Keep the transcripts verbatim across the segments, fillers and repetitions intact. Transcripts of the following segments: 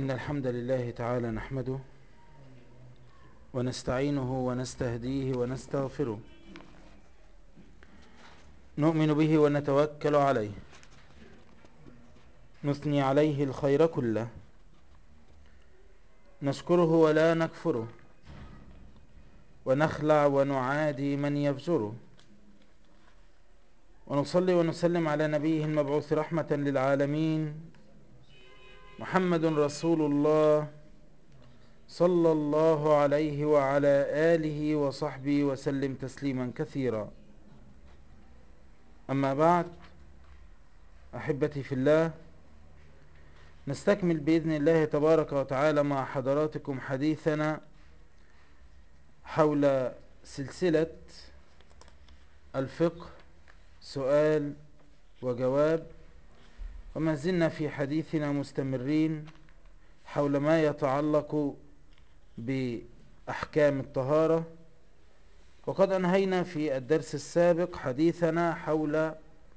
إن الحمد لله تعالى نحمده ونستعينه ونستهديه ونستغفره، نؤمن به ونتوكل عليه، نثني عليه الخير كله، نشكره ولا نكفره، ونخلع ونعادي من يفجره، ونصلي ونسلم على نبيه المبعوث رحمة للعالمين محمد رسول الله صلى الله عليه وعلى آله وصحبه وسلم تسليما كثيرا. أما بعد، أحبتي في الله، نستكمل بإذن الله تبارك وتعالى مع حضراتكم حديثنا حول سلسلة الفقه سؤال وجواب، وما زلنا في حديثنا مستمرين حول ما يتعلق بأحكام الطهارة، وقد أنهينا في الدرس السابق حديثنا حول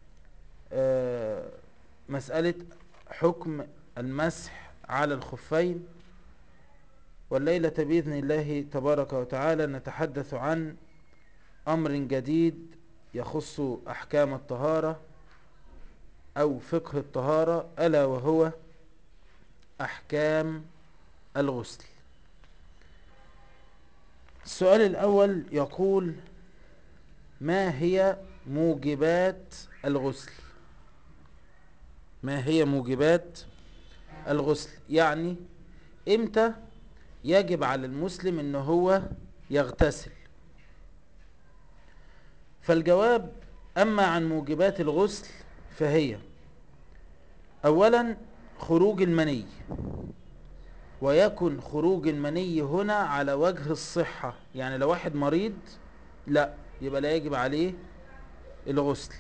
مسألة حكم المسح على الخفين، والليلة بإذن الله تبارك وتعالى نتحدث عن أمر جديد يخص أحكام الطهارة أو فقه الطهارة، ألا وهو أحكام الغسل. السؤال الأول يقول: ما هي موجبات الغسل؟ ما هي موجبات الغسل؟ يعني إمتى يجب على المسلم إنه هو يغتسل؟ فالجواب: أما عن موجبات الغسل فهي أولا خروج المني، ويكن خروج المني هنا على وجه الصحة، يعني لو واحد مريض لا يبقى لا يجب عليه الغسل.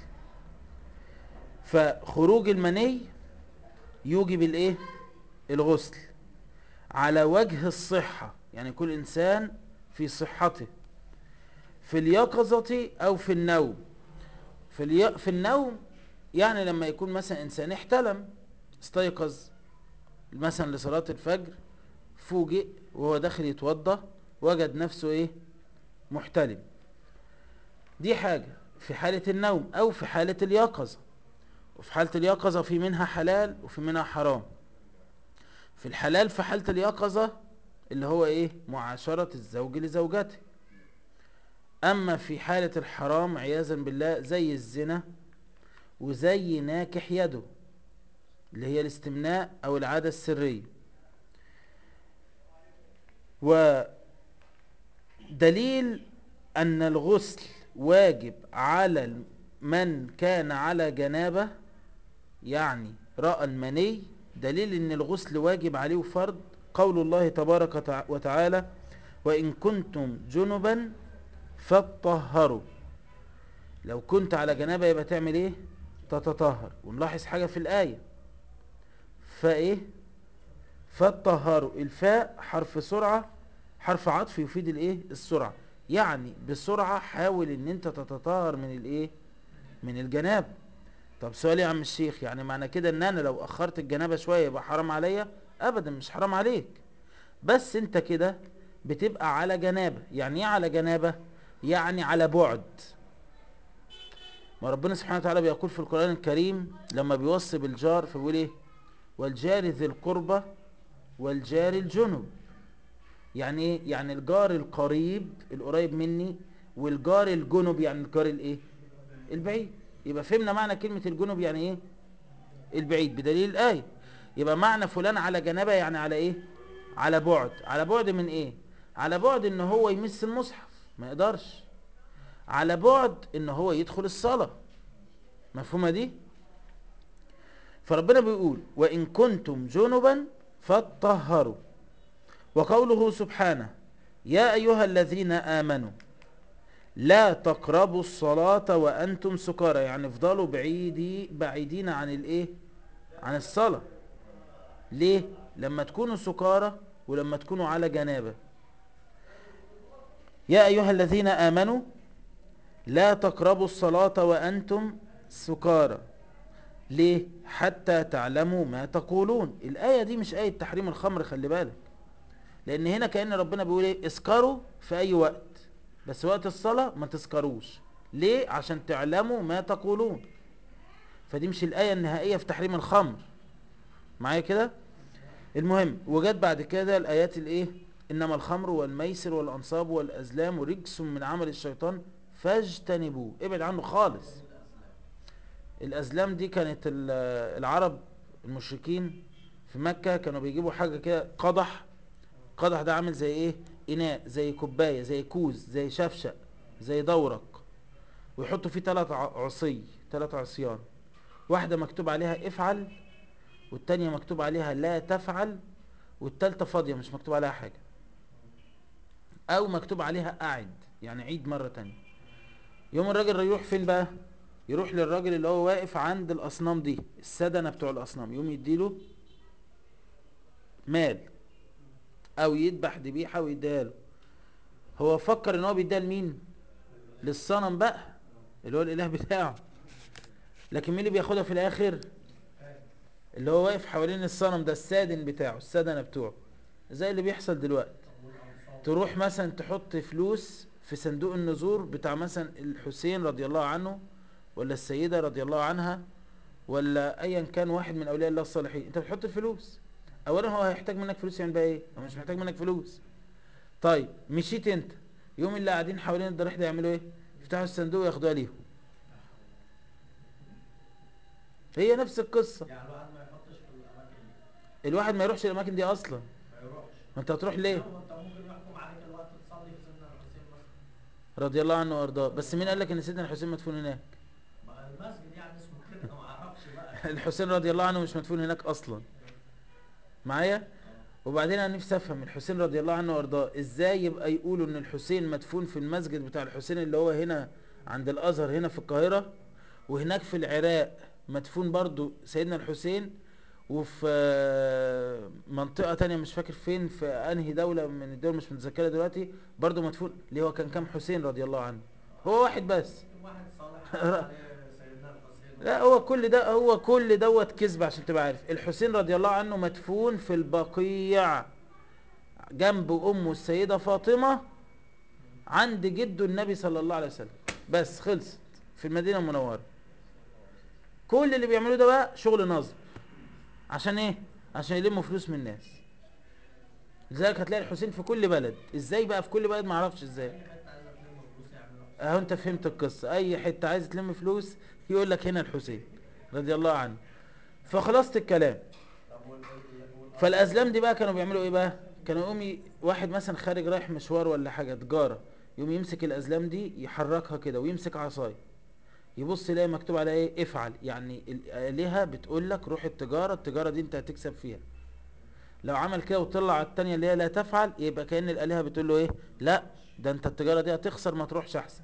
فخروج المني يوجب الايه؟ الغسل على وجه الصحة، يعني كل إنسان في صحته، في اليقظة أو في النوم. في, الي... في النوم يعني لما يكون مثلا إنسان احتلم، استيقظ مثلا لصلاة الفجر، فوجئ وهو داخل يتوضى وجد نفسه ايه؟ محتلم. دي حاجة في حالة النوم. أو في حالة اليقظة، وفي حالة اليقظة في منها حلال وفي منها حرام. في الحلال في حالة اليقظة اللي هو ايه؟ معاشرة الزوج لزوجته. أما في حالة الحرام عياذا بالله زي الزنا وزي ناكح يده اللي هي الاستمناء أو العادة السرية. ودليل أن الغسل واجب على من كان على جنابة، يعني رأى المني، دليل أن الغسل واجب عليه فرض قول الله تبارك وتعالى: وإن كنتم جنبا فاتطهروا. لو كنت على جنابة يبقى تعمل ايه؟ تتطهر. ونلاحظ حاجة في الآية: فايه؟ فاتطهروا. الفاء حرف سرعة، حرف عطف يفيد الايه؟ السرعة. يعني بسرعة حاول ان انت تتطهر من الايه؟ من الجنابة. طب سؤال يا عم الشيخ، يعني معنى كده ان انا لو اخرت الجنابة شوية يبقى حرام عليا؟ ابدا مش حرام عليك، بس انت كده بتبقى على جنابة. يعني ايه على جنابة؟ يعني على بعد. ما ربنا سبحانه وتعالى بيقول في القرآن الكريم لما بيوصي بالجار فبيقول ايه؟ والجار ذي القربى والجار الجنب. يعني ايه؟ يعني الجار القريب القريب مني، والجار الجنب يعني الجار الايه؟ البعيد. يبقى فهمنا معنى كلمة الجنب يعني ايه؟ البعيد بدليل الآية. يبقى معنى فلان على جنابه يعني على ايه؟ على بعد. على بعد من ايه؟ على بعد ان هو يمس المصحف ما يقدرش، على بعد ان هو يدخل الصلاة. مفهومة دي؟ فربنا بيقول وإن كنتم جنبا فاتطهروا. وقوله سبحانه: يا أيها الذين آمنوا لا تقربوا الصلاة وأنتم سكارى، يعني افضلوا بعيدي بعيدين عن الايه؟ عن الصلاة. ليه؟ لما تكونوا سكارى ولما تكونوا على جنابة. يا أيها الذين آمنوا لا تقربوا الصلاة وأنتم سكارى. ليه؟ حتى تعلموا ما تقولون. الآية دي مش آية تحريم الخمر، خلي بالك، لأن هنا كأن ربنا بيقول ايه، اسكروا في أي وقت، بس وقت الصلاة ما تسكروش. ليه؟ عشان تعلموا ما تقولون. فدي مش الآية النهائية في تحريم الخمر، معايا كده؟ المهم، وجت بعد كده الآيات الايه، إنما الخمر والميسر والأنصاب والأزلام رجس من عمل الشيطان فاجتنبوه، ابعد عنه خالص. يعني ايه الاسلام؟ الأزلام دي كانت ال- العرب المشركين في مكة كانوا بيجيبوا حاجة كده، قدح. قدح ده عامل زي ايه، إناء، زي كوباية، زي كوز، زي شفشق، زي دورق، ويحطوا فيه ثلاث عصي، ثلاث عصيان، واحدة مكتوب عليها افعل، والتانية مكتوب عليها لا تفعل، والتالتة فاضية مش مكتوب عليها حاجة، او مكتوب عليها اعد، يعني عيد مرة تانية. يوم الراجل يروح فين بقى، يروح للراجل اللي هو واقف عند الاصنام دي، السدنة بتوع الاصنام، يوم يديله مال او يذبح ذبيحة ويديها له. هو فكر ان هو بيديها لمين؟ للصنم بقى، اللي هو الاله بتاعه. لكن مين اللي بياخدها في الاخر؟ اللي هو واقف حوالين الصنم ده، السادن بتاعه، السدنة بتوعه. زي اللي بيحصل دلوقتي، طب والانصاب تروح والحاجات مثلا تحط فلوس في صندوق النذور بتاع مثلا الحسين رضي الله عنه، ولا السيدة رضي الله عنها، ولا ايا كان واحد من اولياء الله الصالحين، انت بتحط الفلوس. اولا هو هيحتاج منك فلوس، يعني بقى ايه، هو مش محتاج منك فلوس. طيب مشيت انت، يوم اللي قاعدين حوالين الضريح ده يعملوا ايه؟ يفتحوا الصندوق وياخدوها ليهم. لا حول ولا هي نفس القصة. قوة. يعني الواحد ما يحطش في الاماكن دي. الواحد ما يروحش الاماكن دي اصلا. ما يروحش. ما انت هتروح ليه؟ ليه؟ ما انت ممكن يحكم عليك الوقت تصلي في سيدنا الحسين مثلا. رضي الله عنه وارضاه، رضي بس الله مين قال عنه. لك ان سيدنا الحسين مدفون هناك؟ ما المسجد يعني اسمه كده، ما اعرفش بقى. الحسين رضي الله عنه مش مدفون هناك اصلا، معايا؟ اه. وبعدين انا نفسي افهم، الحسين رضي الله عنه وارضاه ازاي يبقى يقولوا ان الحسين مدفون في المسجد بتاع الحسين اللي هو هنا عند الازهر هنا في القاهرة، وهناك في العراق مدفون برضو سيدنا الحسين، وفي آه، منطقة تانية مش فاكر فين، في انهي دولة من الدول مش متذكرة دلوقتي، برضو مدفون. ليه؟ هو كان كام حسين رضي الله عنه؟ هو واحد بس. يمكن واحد صالح قال عليه سيدنا الحسين لا، وخلاص. هو كل ده، هو كل دوت كذب، عشان تبقى عارف الحسين رضي الله عنه مدفون في البقيع جنب امه السيدة فاطمة، عند جده النبي صلى الله عليه وسلم. بس خلصت، في المدينة المنورة. صلى الله عليه وسلم. كل اللي بيعملوه ده بقى شغل نصب. عشان ايه؟ عشان يلموا فلوس من الناس. لذلك هتلاقي الحسين في كل بلد. ازاي بقى في كل بلد؟ معرفش ازاي. اي حته عايزه تلم فلوس يعملوا اهو حسين. انت فهمت القصة، اي حتة عايز تلم فلوس يقول لك هنا الحسين رضي الله عنه. فخلاصة الكلام، طب وال ال- والانصاب فالازلام وال... دي بقى كانوا بيعملوا ايه بقى؟ كانوا يقوم ي- واحد مثلا خارج رايح مشوار ولا حاجة تجارة، يقوم يمسك الازلام دي يحركها كده، ويمسك عصايه، يبص يلاقي مكتوب عليها ايه، افعل، يعني الالهه بتقول لك روح التجاره، التجاره دي انت هتكسب فيها. لو عمل كده وطلع على التانية اللي هي لا تفعل، يبقى كأن الالهه بتقول له ايه، لا، ده انت التجاره دي هتخسر، ما تروحش احسن.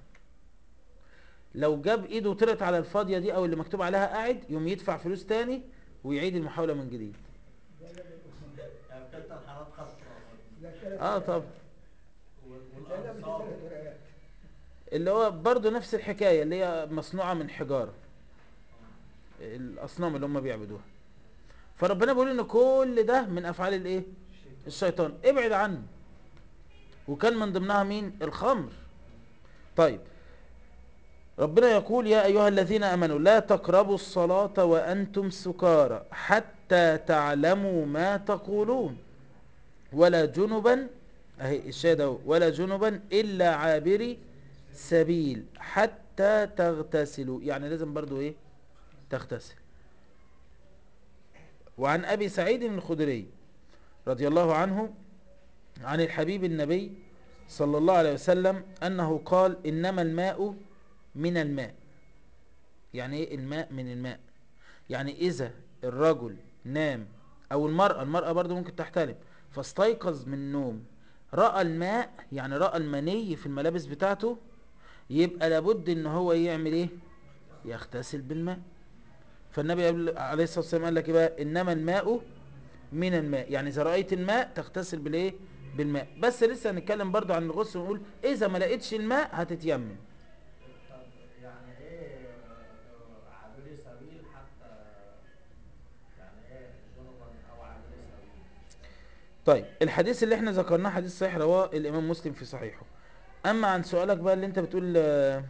لو جاب ايده وطلعت على الفاضيه دي او اللي مكتوب عليها قاعد، يوم يدفع فلوس تاني ويعيد المحاوله من جديد. يعني في كلتا الحالات خد في راسه. اه طب، وال- والانصاب. اللي هو برضو نفس الحكايه، اللي هي مصنوعه من حجاره، اه. الاصنام اللي هم بيعبدوها. فربنا بيقول ان كل ده من افعال الايه، الشيطان، ابعد عنه. وكان من ضمنها مين؟ الخمر. طيب، ربنا يقول يا ايها الذين امنوا لا تقربوا الصلاة وانتم سكارى حتى تعلموا ما تقولون ولا جنبا، اهي الشاهد اهو، ولا جنبا الا عابري سبيل حتى تغتسلوا، يعني لازم برضو ايه، تغتسل. وعن ابي سعيد الخدري رضي الله عنه عن الحبيب النبي صلى الله عليه وسلم أنه قال إنما الماء من الماء. يعني إيه الماء من الماء؟ يعني إذا الرجل نام، أو المرأة، المرأة برضو ممكن تحتلم، فاستيقظ من النوم، رأى الماء، يعني رأى المني في الملابس بتاعته، يبقى لابد ان هو يعمل ايه، يغتسل بالماء. فالنبي عليه الصلاة والسلام قال لك إيه بقى، انما الماء من الماء، يعني اذا رأيت الماء تغتسل بالايه، بالماء. بس لسه هنتكلم برضو عن الغسل ونقول اذا ما لقيتش الماء هتتيمم. طب يعني ايه آه، آه، عابري سبيل حتى طيب الحديث اللي احنا ذكرناه حديث صحيح رواه الامام مسلم في صحيحه. اما عن سؤالك بقى اللي انت بتقول آه،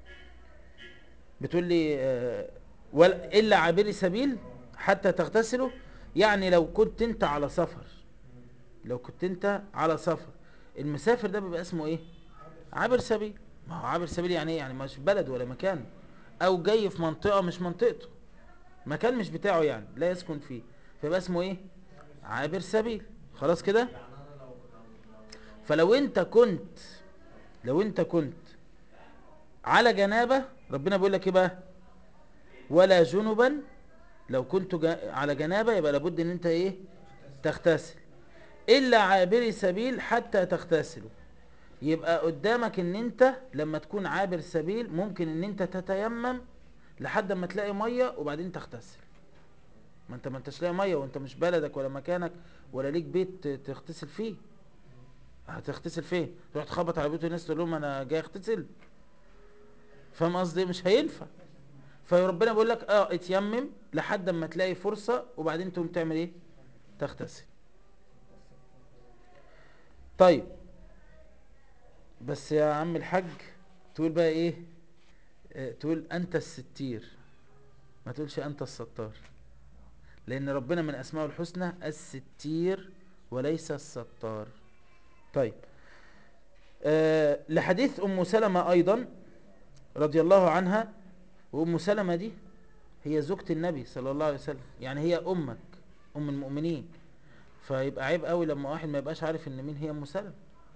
بتقول لي آه، ولا الا عابري سبيل حتى تغتسلوا، يعني لو كنت انت على سفر، لو كنت انت على سفر، المسافر ده بيبقى اسمه ايه؟ عابر سبيل. ما هو عابر سبيل يعني ايه؟ يعني مش بلد ولا مكان، او جاي في منطقة مش منطقته، مكان مش بتاعه يعني لا يسكن فيه، فيبقى اسمه ايه؟ عابر سبيل. خلاص كده. يعني انا لو لو لو لو فلو انت كنت لو انت كنت على جنابة، ربنا بيقول لك ايه بقى؟ ولا جنبا. لو كنت جا- على جنابة يبقى لابد ان انت ايه؟ تغتسل. الا عابري سبيل حتى تغتسلوا. يبقى قدامك ان انت لما تكون عابر سبيل ممكن ان انت تتيمم لحد ما تلاقي مية وبعدين تغتسل. ما انت ما انتش لاقي مية وانت مش بلدك ولا مكانك ولا ليك بيت تغتسل فيه. هتغتسل فين؟ تروح تخبط على بيوت الناس تقول لهم انا جاي اغتسل؟ فاهم قصدي؟ مش هينفع. فربنا بيقول لك اه اتيمم لحد ما تلاقي فرصة وبعدين تقوم تعمل ايه؟ تغتسل. طيب بس يا عم الحاج تقول بقى ايه؟ اه تقول انت الستير، ما تقولش انت الستار، لان ربنا من اسمائه الحسنى الستير وليس الستار. طيب اه لحديث ام سلمة ايضا رضي الله عنها، وام سلمة دي هي زوجة النبي صلى الله عليه وسلم، يعني هي امك، ام المؤمنين. فيبقى عيب قوي لما واحد ما يبقاش عارف ان مين هي ام سلمة.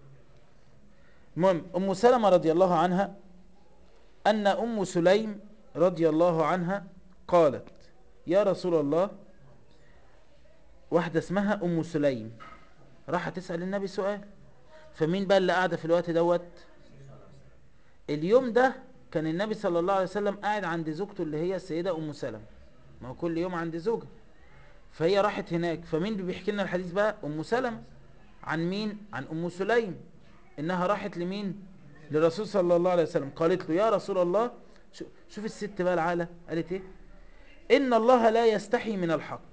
المهم ام سلمة رضي الله عنها ان ام سليم رضي الله عنها قالت يا رسول الله، واحدة اسمها ام سليم راح تسأل النبي سؤال، فمين بقى اللي قاعدة في الوقت دوت؟ اليوم ده كان النبي صلى الله عليه وسلم قاعد عند زوجته اللي هي السيدة ام سلمة، ما هو كل يوم عند زوجها، فهي راحت هناك. فمين اللي بيحكي لنا الحديث بقى؟ ام سلمة. عن مين؟ عن ام سليم، انها راحت لمين؟ للرسول صلى الله عليه وسلم، قالت له يا رسول الله، شو- شوف الست بقى العالة قالت ايه؟ ان الله لا يستحي من الحق.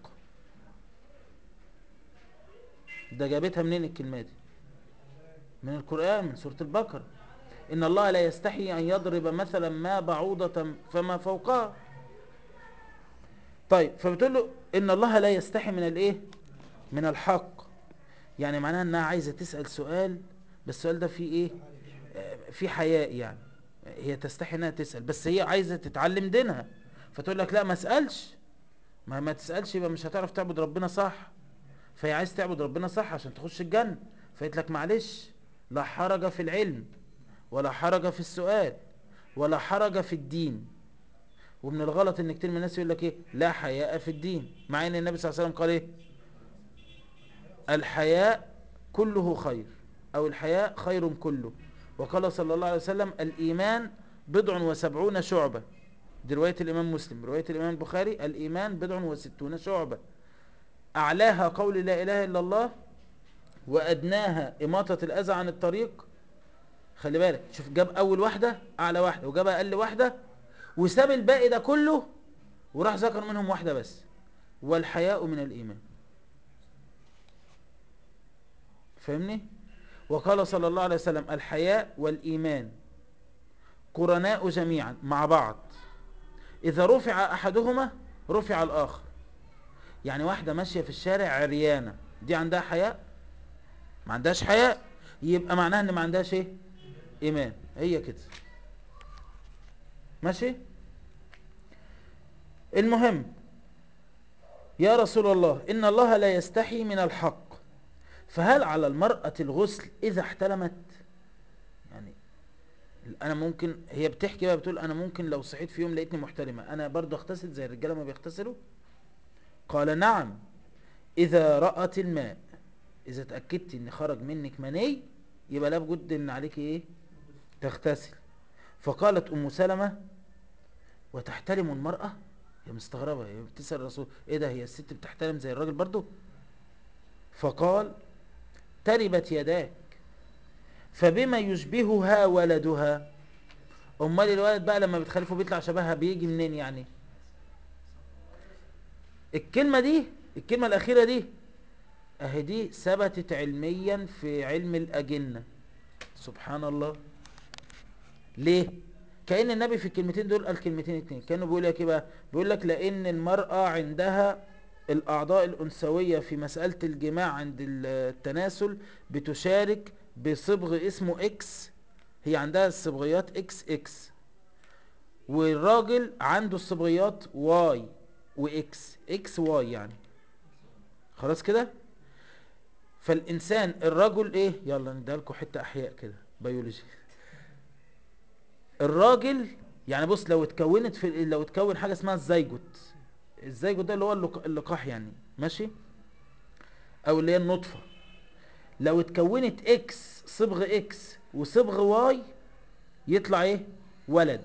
ده جابتها منين الكلمة دي؟ من القرآن، من سورة البقرة. ان الله لا يستحي ان يضرب مثلا ما بعوضة فما فوقها. طيب فبتقول له ان الله لا يستحي من الايه؟ من الحق. يعني معناها انها عايزة تسأل سؤال، بس السؤال ده فيه ايه؟ آه، فيه حياء يعني. هي تستحي انها تسأل، بس هي عايزة تتعلم دينها، فتقول لك لا ما اسألش. ما ما تسألش يبقى مش هتعرف تعبد ربنا صح. فهي عايز تعبد ربنا صح عشان تخش الجنة. فقلت لك معلش، لا حرج في العلم ولا حرج في السؤال ولا حرج في الدين. ومن الغلط ان كتير من الناس يقول لك ايه؟ لا حياء في الدين، مع ان النبي صلى الله عليه وسلم قال ايه؟ الحياء كله خير، او الحياء خير كله. وقال صلى الله عليه وسلم الايمان بضع وسبعون شعبة. دي رواية الامام مسلم. رواية الامام البخاري الايمان بضع وستون شعبة، اعلاها قول لا اله الا الله، وادناها اماطة الاذى عن الطريق. خلي بالك، شوف جاب اول واحدة اعلى واحدة وجاب اقل واحدة وساب الباقي ده كله وراح ذكر منهم واحدة بس، والحياء من الايمان. فاهمني؟ وقال صلى الله عليه وسلم الحياء والايمان قرناء جميعا مع بعض، اذا رفع احدهما رفع الاخر. يعني واحدة ماشية في الشارع عريانة، دي عندها حياء؟ ما عندهاش حياء، يبقى معناها ان ما عندهاش ايه؟ ايمان. هي كده. ماشي. المهم، يا رسول الله ان الله لا يستحي من الحق، فهل على المرأة الغسل اذا احتلمت؟ يعني انا ممكن، هي بتحكي بقى بتقول انا ممكن لو صحيت في يوم لقيتني محترمة انا برضو اغتسل زي الرجالة ما بيغتسلوا؟ قال نعم، اذا رأت الماء، اذا اتأكدت ان خرج منك مني يبقى لابد ان عليك ايه؟ تغتسل. فقالت ام سلمة وتحترم المرأة؟ هي مستغربة، هي بتسأل الرسول ايه ده، هي الست بتحترم زي الراجل برضو؟ فقال تربت يداك، فبما يشبهها ولدها. امال الولد بقى لما بتخلفه بيطلع شبهها بيجي منين يعني؟ الكلمة دي، الكلمة الأخيرة دي اهي دي ثبتت علميا في علم الأجنة. سبحان الله. ليه؟ كأن النبي في الكلمتين دول قال كلمتين اتنين، كأنه بيقول لك ايه بقى؟ بيقول لك لأن المرأة عندها الأعضاء الأنثوية في مسألة الجماع عند التناسل بتشارك بصبغ اسمه اكس. هي عندها الصبغيات اكس اكس، والراجل عنده الصبغيات واي واكس اكس واي يعني. خلاص كده. فالإنسان الرجل ايه، يلا نديها لكم حتة أحياء كده بيولوجي. الراجل يعني بص، لو اتكونت في لو اتكون حاجه اسمها الزيجوت. الزيجوت ده اللي هو اللق- اللقاح يعني، ماشي، او اللي هي النطفه. لو اتكونت اكس صبغ اكس وصبغ واي يطلع ايه؟ ولد.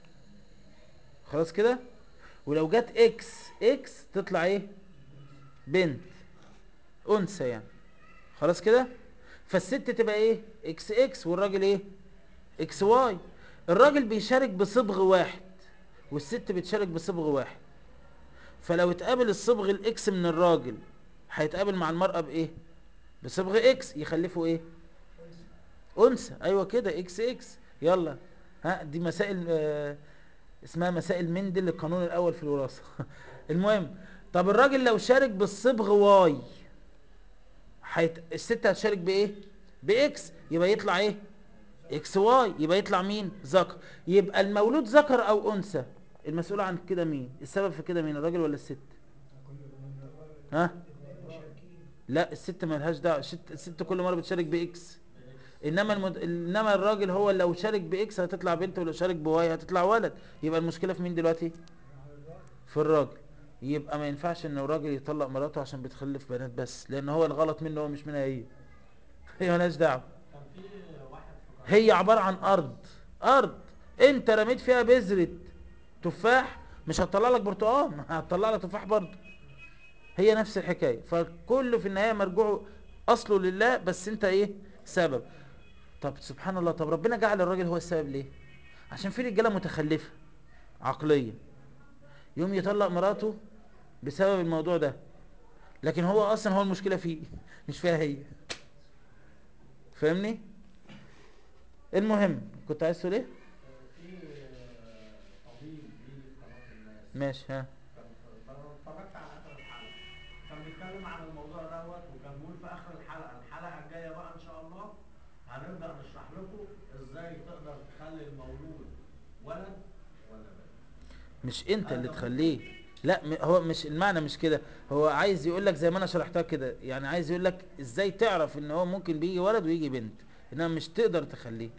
خلاص كده. ولو جت اكس اكس تطلع ايه؟ بنت، انثى يعني. خلاص كده. فالست تبقى ايه؟ اكس اكس، والراجل ايه؟ اكس واي. الراجل بيشارك بصبغ واحد والست بتشارك بصبغ واحد. فلو اتقابل الصبغ الاكس من الراجل هيتقابل مع المرأة بايه؟ بصبغ اكس، يخلفوا ايه؟ انثى. ايوه كده، اكس اكس. يلا، ها دي مسائل آه اسمها مسائل مندل القانون الاول في الوراثة. المهم، طب الراجل لو شارك بالصبغ واي حيت... الست هتشارك بايه؟ باكس، يبقى يطلع ايه؟ اكس واي، يبقى يطلع مين؟ ذكر. يبقى المولود ذكر او انثى، المسؤول عن كده مين؟ السبب في كده مين، الراجل ولا الست؟ ها؟ لا، الست مالهاش دعوه. الست الست كل مره بتشارك باكس. انما المد... انما الراجل هو لو شارك باكس هتطلع بنت، ولو شارك بواي هتطلع ولد. يبقى المشكله في مين دلوقتي؟ في الراجل. يبقى ما ينفعش ان الراجل يطلق مراته عشان بتخلف بنات بس، لان هو الغلط منه هو مش منها هي. هي مالهاش دعوه. كان في واحد في قناة هي عباره عن السويس. ارض. ارض انت رميت فيها بذره تفاح مش هتطلع لك برتقال، هتطلع لك تفاح برضه. هي نفس الحكايه. فكله في النهايه مرجوعه اصله لله، بس انت ايه؟ سبب. طب سبحان الله، طب ربنا جعل الراجل هو السبب ليه؟ عشان في رجاله متخلفه عقليا يوم يطلق مراته بسبب الموضوع ده، لكن هو اصلا هو المشكله فيه مش فيها هي. فاهمني؟ المهم، كنت عايز تقول ايه؟ آه، في آه، طبيب بيجي في قناة الناس. ماشي، ها. كان في- فانا اتفرجت على اخر الحلقة. كان بيتكلم عن الموضوع دوت، وكان بيقول في اخر الحلقة الحلقة الجاية بقى ان شاء الله هنبدأ نشرح لكم ازاي تقدر تخلي المولود ولد ولا بنت. مش انت هل اللي ده ممكن؟ تخليه. لا، م- هو مش المعنى مش كده. هو عايز يقول لك زي ما انا شرحتها كده، يعني عايز يقول لك ازاي تعرف ان هو ممكن بيجي ولد ويجي بنت، انما مش تقدر تخليه.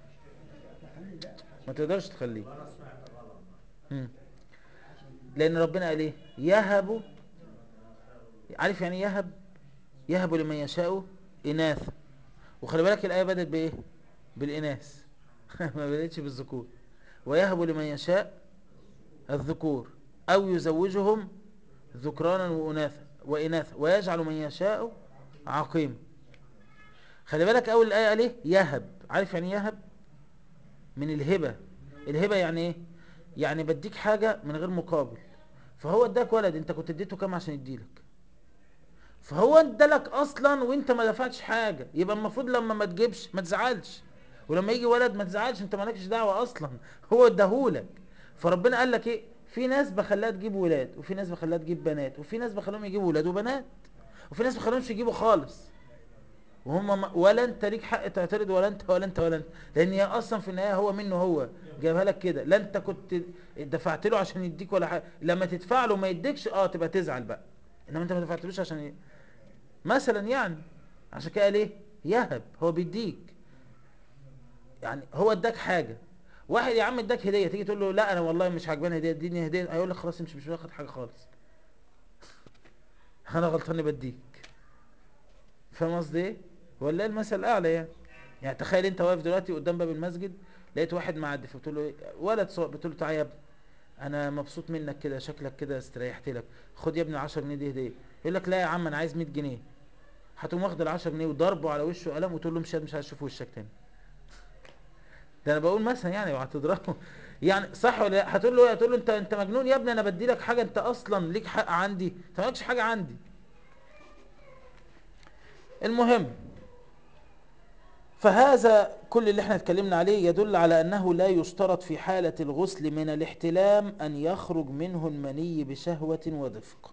ما تقدرش تخليه. يبقى انا سمعت غلط بقى. مم. لان ربنا قال ايه؟ يهب. عارف يعني إيه يهب؟ يهب لمن يشاء اناثا. وخلي بالك الايه بدات بايه؟ بالاناث. ما بداتش بالذكور. ويهب لمن يشاء الذكور او يزوجهم ذكرانا واناثا واناثا ويجعل من يشاء عقيما. خلي بالك اول الايه قال ايه؟ يهب. عارف يعني إيه يهب؟ من الهبه. الهبه يعني ايه؟ يعني بديك حاجه من غير مقابل. فهو اداك ولد، انت كنت اديته كام عشان يديلك؟ فهو ادالك اصلا وانت ما دفعتش حاجه. يبقى المفروض لما ما تجيبش ما تزعلش، ولما يجي ولد ما تزعلش، انت مالكش دعوه اصلا. هو اداهولك. فربنا قال لك ايه؟ في ناس بخليها تجيب ولاد، وفي ناس بخليها تجيب بنات، وفي ناس بخليهم يجيبوا ولاد وبنات، وفي ناس بخليهمش يجيبوا خالص. وهم ما ولا انت ليك حق تعترض، ولا انت ولا انت ولا انت، لان هي اصلا في النهايه هو منه هو. جابها لك كده. لا انت كنت دفعت له عشان يديك ولا حاجه. لما تدفع له ما يديكش اه تبقى تزعل بقى. انما انت ما دفعتلوش عشان ي... مثلا يعني. عشان كده ليه يهب؟ هو بيديك. يعني هو اداك حاجه. واحد يا عم اداك هديه، تيجي تقول له لا انا والله مش عاجباني هديه، اديني هديه، هيقول لك خلاص امشي، مش واخد حاجه خالص. انا غلطان إني بديك. فاهم قصدي ايه؟ ولا المثل الاعلى يعني. يعني تخيل انت واقف دلوقتي قدام باب المسجد، لقيت واحد معدي، فبتقول له ايه؟ ولد صغير، بتقول له تعالى يا ابني، انا مبسوط منك كده، شكلك كده استريحت لك، خد يا ابني عشرة جنيه دي هديه. يقول لك لا يا عم انا عايز مية جنيه. هتقوم واخد ال عشرة جنيه وضربه على وشه قلم وتقول له مش مش هشوف وشك تاني. ده انا بقول مثلا يعني، وهتضربه. يعني صح ولا لا؟ هتقول له ايه؟ هتقول له انت انت مجنون يا ابني، انا بدي لك حاجه انت اصلا ليك حق عندي، انت مالكش حاجه عندي. المهم، فهذا كل اللي احنا اتكلمنا عليه يدل على أنه لا يشترط في حالة الغسل من الاحتلام أن يخرج منه المني بشهوة ودفق،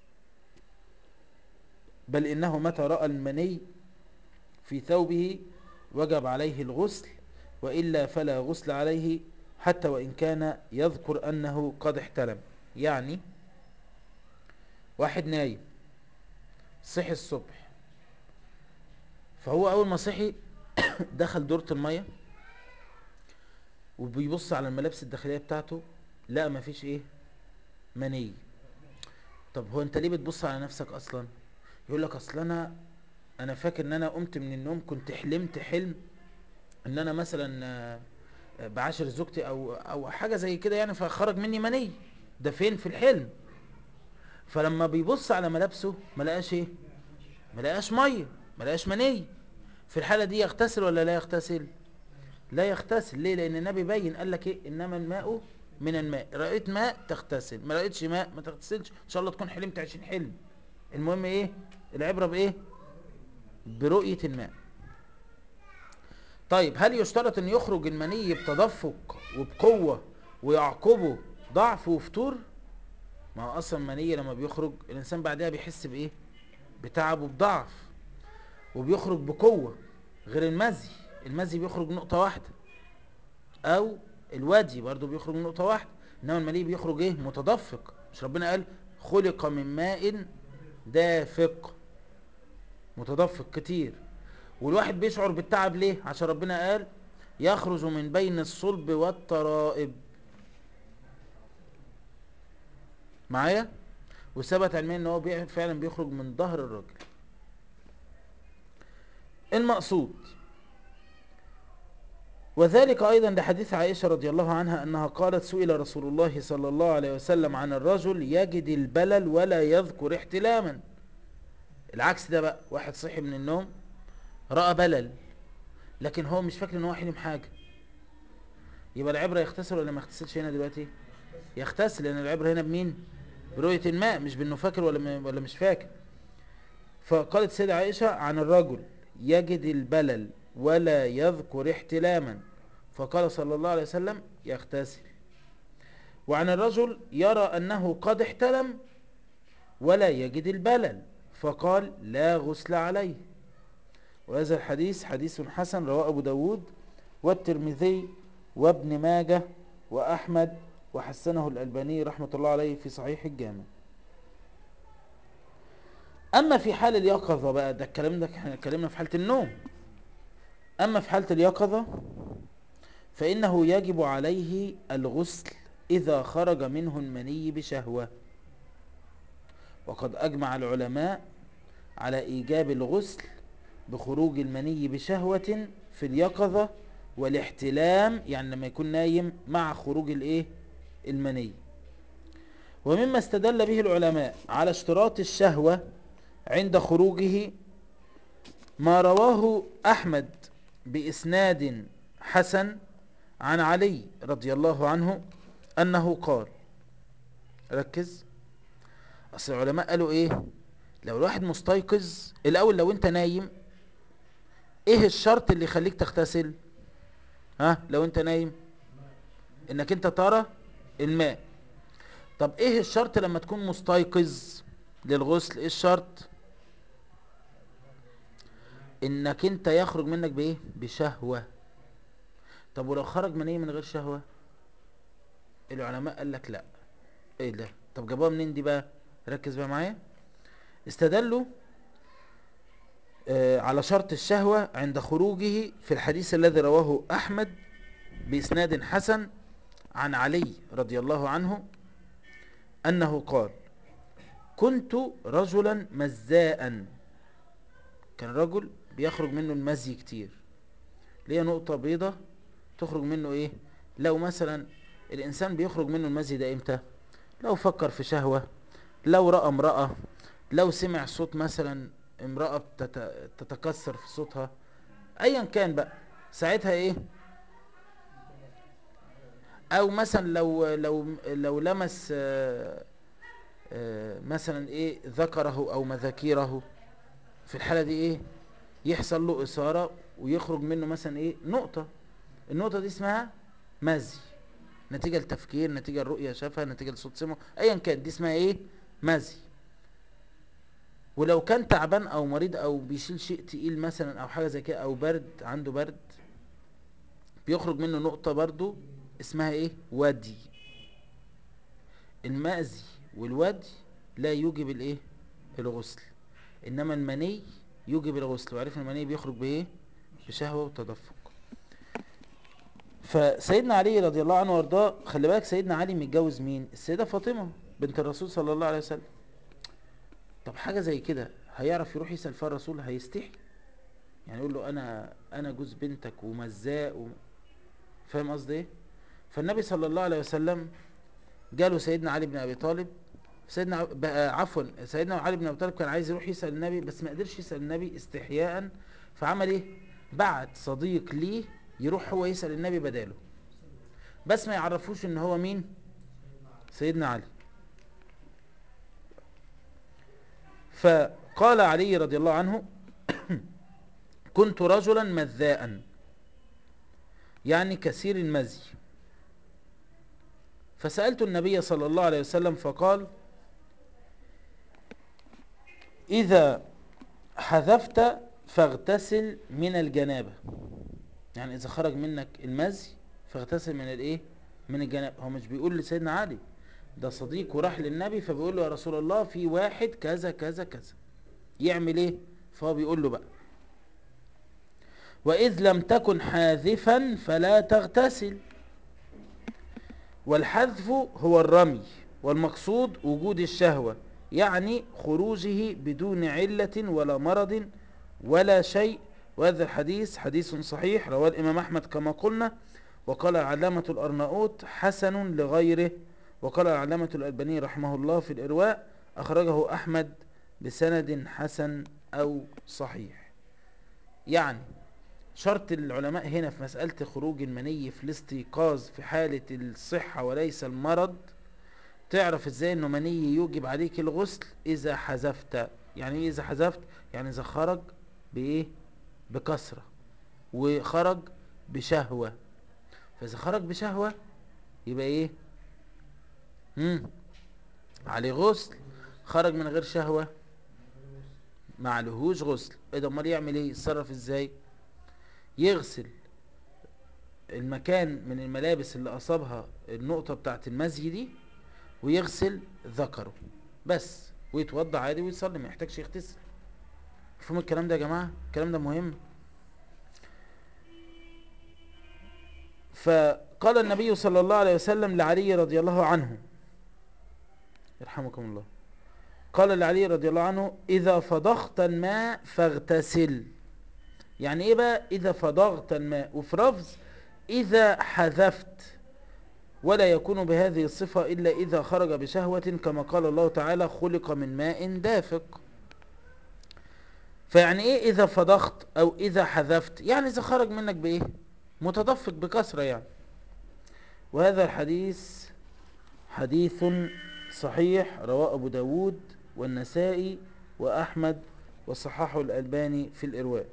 بل إنه متى رأى المني في ثوبه وجب عليه الغسل، وإلا فلا غسل عليه حتى وإن كان يذكر أنه قد احتلم. يعني واحد نايم صحي الصبح، فهو أول ما صحي دخل دورة المية وبيبص على الملابس الداخلية بتاعته، لا مفيش ايه، مني. طب هو انت ليه بتبص على نفسك اصلا؟ يقول لك اصل انا انا فاكر ان انا قمت من النوم كنت حلمت حلم ان انا مثلا آه، بعاشر زوجتي او او حاجه زي كده يعني، فخرج مني مني. ده فين في الحلم؟ فلما بيبص على ملابسه ما لقاش ايه، ما لقاش ميه، ما لقاش مني. في الحاله دي يغتسل ولا لا يغتسل؟ لا يغتسل. ليه؟ لان النبي بين قال لك ايه، انما الماء من الماء، رأيت ماء تغتسل، ما رأيتش ماء ما تغتسلش. ان شاء الله تكون حلمت عشرين حلم، المهم ايه، العبرة بايه، برؤية الماء. طيب هل يشترط ان يخرج المني بتدفق وبقوة ويعقبه ضعف وفتور؟ ما هو اصلا المني لما بيخرج الانسان بعدها بيحس بايه، بتعب وبضعف، وبيخرج بقوة غير المزي. المزي بيخرج نقطة واحدة، او الوادي برضو بيخرج من نقطة واحدة، انما المني بيخرج ايه، متدفق. مش ربنا قال خلق من ماء دافق، متدفق كتير. والواحد بيشعر بالتعب ليه؟ عشان ربنا قال يخرج من بين الصلب والترائب. معايا؟ وثبت علميا ان هو بي- فعلا بيخرج من ظهر الراجل. المقصود وذلك ايضا لحديث عائشة رضي الله عنها انها قالت سئل رسول الله صلى الله عليه وسلم عن الرجل يجد البلل ولا يذكر احتلاما. العكس ده بقى، واحد صحي من النوم رأى بلل لكن هو مش فاكر ان هو حلم حاجة، يبقى العبرة يغتسل ولا ما يغتسلش هنا دلوقتي؟ يغتسل، لان العبرة هنا بمين، برؤية الماء، مش بانه فاكر ولا م- ولا مش فاكر. فقالت سيدة عائشة عن الرجل يجد البلل ولا يذكر احتلاما، فقال صلى الله عليه وسلم يغتسل. وعن الرجل يرى انه قد احتلم ولا يجد البلل، فقال لا غسل عليه. وهذا الحديث حديث حسن رواه أبو داود والترمذي وابن ماجه وأحمد، وحسنه الألباني رحمة الله عليه في صحيح الجامع. أما في حال اليقظة بقى، ده الكلام ده احنا اتكلمنا في حالة النوم. أما في حالة اليقظة فإنه يجب عليه الغسل إذا خرج منه المني بشهوة، وقد أجمع العلماء على إيجاب الغسل بخروج المني بشهوة في اليقظة والاحتلام، يعني لما يكون نايم مع خروج الايه، المني. ومما استدل به العلماء على اشتراط الشهوة عند خروجه ما رواه أحمد بإسناد حسن عن علي رضي الله عنه أنه قال، ركز، أصل العلماء قالوا إيه، لو الواحد مستيقظ الأول، لو أنت نايم إيه الشرط اللي يخليك تغتسل؟ ها، لو أنت نايم إنك أنت ترى الماء. طب إيه الشرط لما تكون مستيقظ للغسل؟ إيه الشرط؟ إنك أنت يخرج منك بإيه، بشهوة. طب ولو خرج مني من غير شهوة؟ العلماء قال لك لا. ايه ده؟ طب جابوها منين دي بقى؟ ركز بقى معايا. استدلوا آه على شرط الشهوة عند خروجه في الحديث الذي رواه أحمد بإسناد حسن عن علي رضي الله عنه أنه قال كنت رجلا مزاء، كان رجل بيخرج منه المزي كتير، ليه نقطة بيضة تخرج منه ايه. لو مثلا الإنسان بيخرج منه المزي ده امتى؟ لو فكر في شهوة، لو رأى امرأة، لو سمع صوت مثلا امرأة بتت- تتكسر في صوتها، ايا كان بقى ساعتها ايه. او مثلا لو لو لو لمس آه، آه، مثلا ايه ذكره او مذاكيره، في الحالة دي ايه؟ يحصل له إثارة ويخرج منه مثلا ايه؟ نقطة. النقطة دي اسمها مزي، نتيجة لتفكير، نتيجة لرؤية شافها، نتيجة لصوت سمعه، ايا كان، دي اسمها ايه؟ مزي. ولو كان تعبان او مريض او بيشيل شيء تقيل مثلا او حاجة زي كده، او برد، عنده برد، بيخرج منه نقطة برضو، اسمها ايه؟ ودي. المأزي والودي لا يوجب الايه؟ الغسل. انما المني يوجب الغسل، وعرفنا المني بيخرج بايه؟ بشهوة وتدفق. فسيدنا علي رضي الله عنه وارضاه، خلي بالك سيدنا علي متجوز مين؟ السيدة فاطمة بنت الرسول صلى الله عليه وسلم. طب حاجة زي كده هيعرف يروح يسأل فيها الرسول؟ هيستحي يعني يقول له انا انا جوز بنتك ومزاق و... فاهم قصدي ايه؟ فالنبي صلى الله عليه وسلم جاله سيدنا علي بن ابي طالب. سيدنا ع- بقى عفوا سيدنا علي بن ابي طالب كان عايز يروح يسأل النبي، بس ما قدرش يسأل النبي استحياء. فعمل ايه؟ بعت صديق ليه يروح هو يسأل النبي بداله، بس ما يعرفوش ان هو مين؟ سيدنا علي. فقال علي رضي الله عنه: كنت رجلا مذاء، يعني كثير المزي، فسألت النبي صلى الله عليه وسلم فقال: إذا حذفت فاغتسل من الجنابة. يعني إذا خرج منك المزي فاغتسل من الإيه؟ من الجنابة. هو مش بيقول لسيدنا علي، ده صديق وراح للنبي فبيقول له: يا رسول الله في واحد كذا كذا كذا، يعمل إيه؟ فهو بيقول له بقى: وإذ لم تكن حاذفا فلا تغتسل. والحذف هو الرمي، والمقصود وجود الشهوة، يعني خروجه بدون علة ولا مرض ولا شيء. وهذا الحديث حديث صحيح رواه الإمام أحمد كما قلنا. وقال العلامة الأرناؤوط حسن لغيره. وقال العلامة الألباني رحمه الله في الإرواء: أخرجه أحمد بسند حسن أو صحيح. يعني شرط العلماء هنا في مسألة خروج المني في الاستيقاظ في حالة الصحة وليس المرض، تعرف ازاي انه مني يوجب عليك الغسل؟ اذا حذفت. يعني ايه اذا حذفت؟ يعني اذا خرج بايه؟ بكثرة، وخرج بشهوة. فاذا خرج بشهوة يبقى ايه؟ مم. عليه غسل. خرج من غير شهوة ما عليهوش غسل. ايه ده؟ امال يعمل ايه؟ يتصرف ازاي؟ يغسل المكان من الملابس اللي اصابها النقطة بتاعت المزي دي، ويغسل ذكره بس، ويتوضى عادي ويصلي، ما يحتاجش يغتسل. مفهوم الكلام ده يا جماعة؟ الكلام ده مهم. فقال النبي صلى الله عليه وسلم لعلي رضي الله عنه، يرحمكم الله، قال لعلي رضي الله عنه: إذا فضغت الماء فاغتسل. يعني ايه بقى إذا فضغت الماء؟ وفي لفظ إذا حذفت. ولا يكون بهذه الصفة إلا إذا خرج بشهوة، كما قال الله تعالى: خلق من ماء دافق. فيعني ايه إذا فضغت أو إذا حذفت؟ يعني إذا خرج منك بإيه؟ متدفق بكثرة يعني. وهذا الحديث حديث صحيح رواه أبو داود والنسائي وأحمد، وصححه الألباني في الإرواء.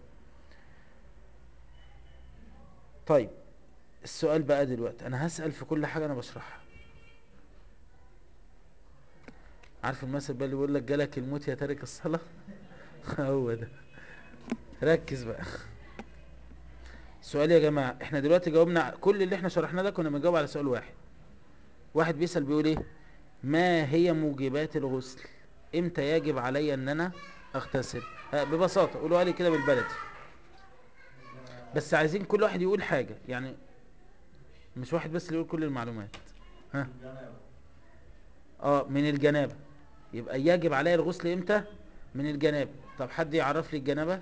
طيب السؤال بقى دلوقتي، أنا هسأل في كل حاجة أنا بشرحها. عارف المثل بقى اللي بيقول لك: جالك الموت يا تارك الصلاة؟ هو ده. ركز بقى. سؤال يا جماعة، احنا دلوقتي جاوبنا كل اللي احنا شرحناه ده، كنا بنجاوب على سؤال واحد. واحد بيسأل بيقول ايه؟ ما هي موجبات الغسل؟ امتى يجب علي ان انا اغتسل؟ ها ببساطة قولوا لي كده بالبلدي، بس عايزين كل واحد يقول حاجة، يعني مش واحد بس اللي يقول كل المعلومات. ها؟ اه من الجنابة. يبقى يجب علي الغسل امتى؟ من الجنابة. طب حد يعرف لي الجنابة؟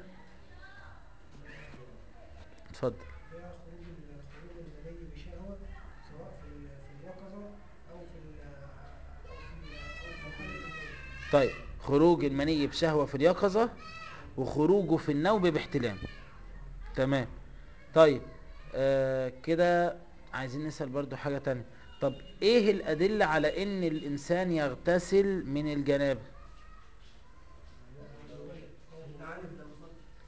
اتفضل. هي خروج ال- خروج المني بشهوة، سواء في ال- في اليقظة أو في ال- أو في ال- أو في حالة النوم. طيب خروج المني بشهوة في اليقظة، أيوة. وخروجه في النوم باحتلام. آه. تمام. طيب آه كده عايزين نسأل برضو حاجة تانية. طب ايه الأدلة على ان الانسان يغتسل من الجنابة؟ آه، الرؤية أو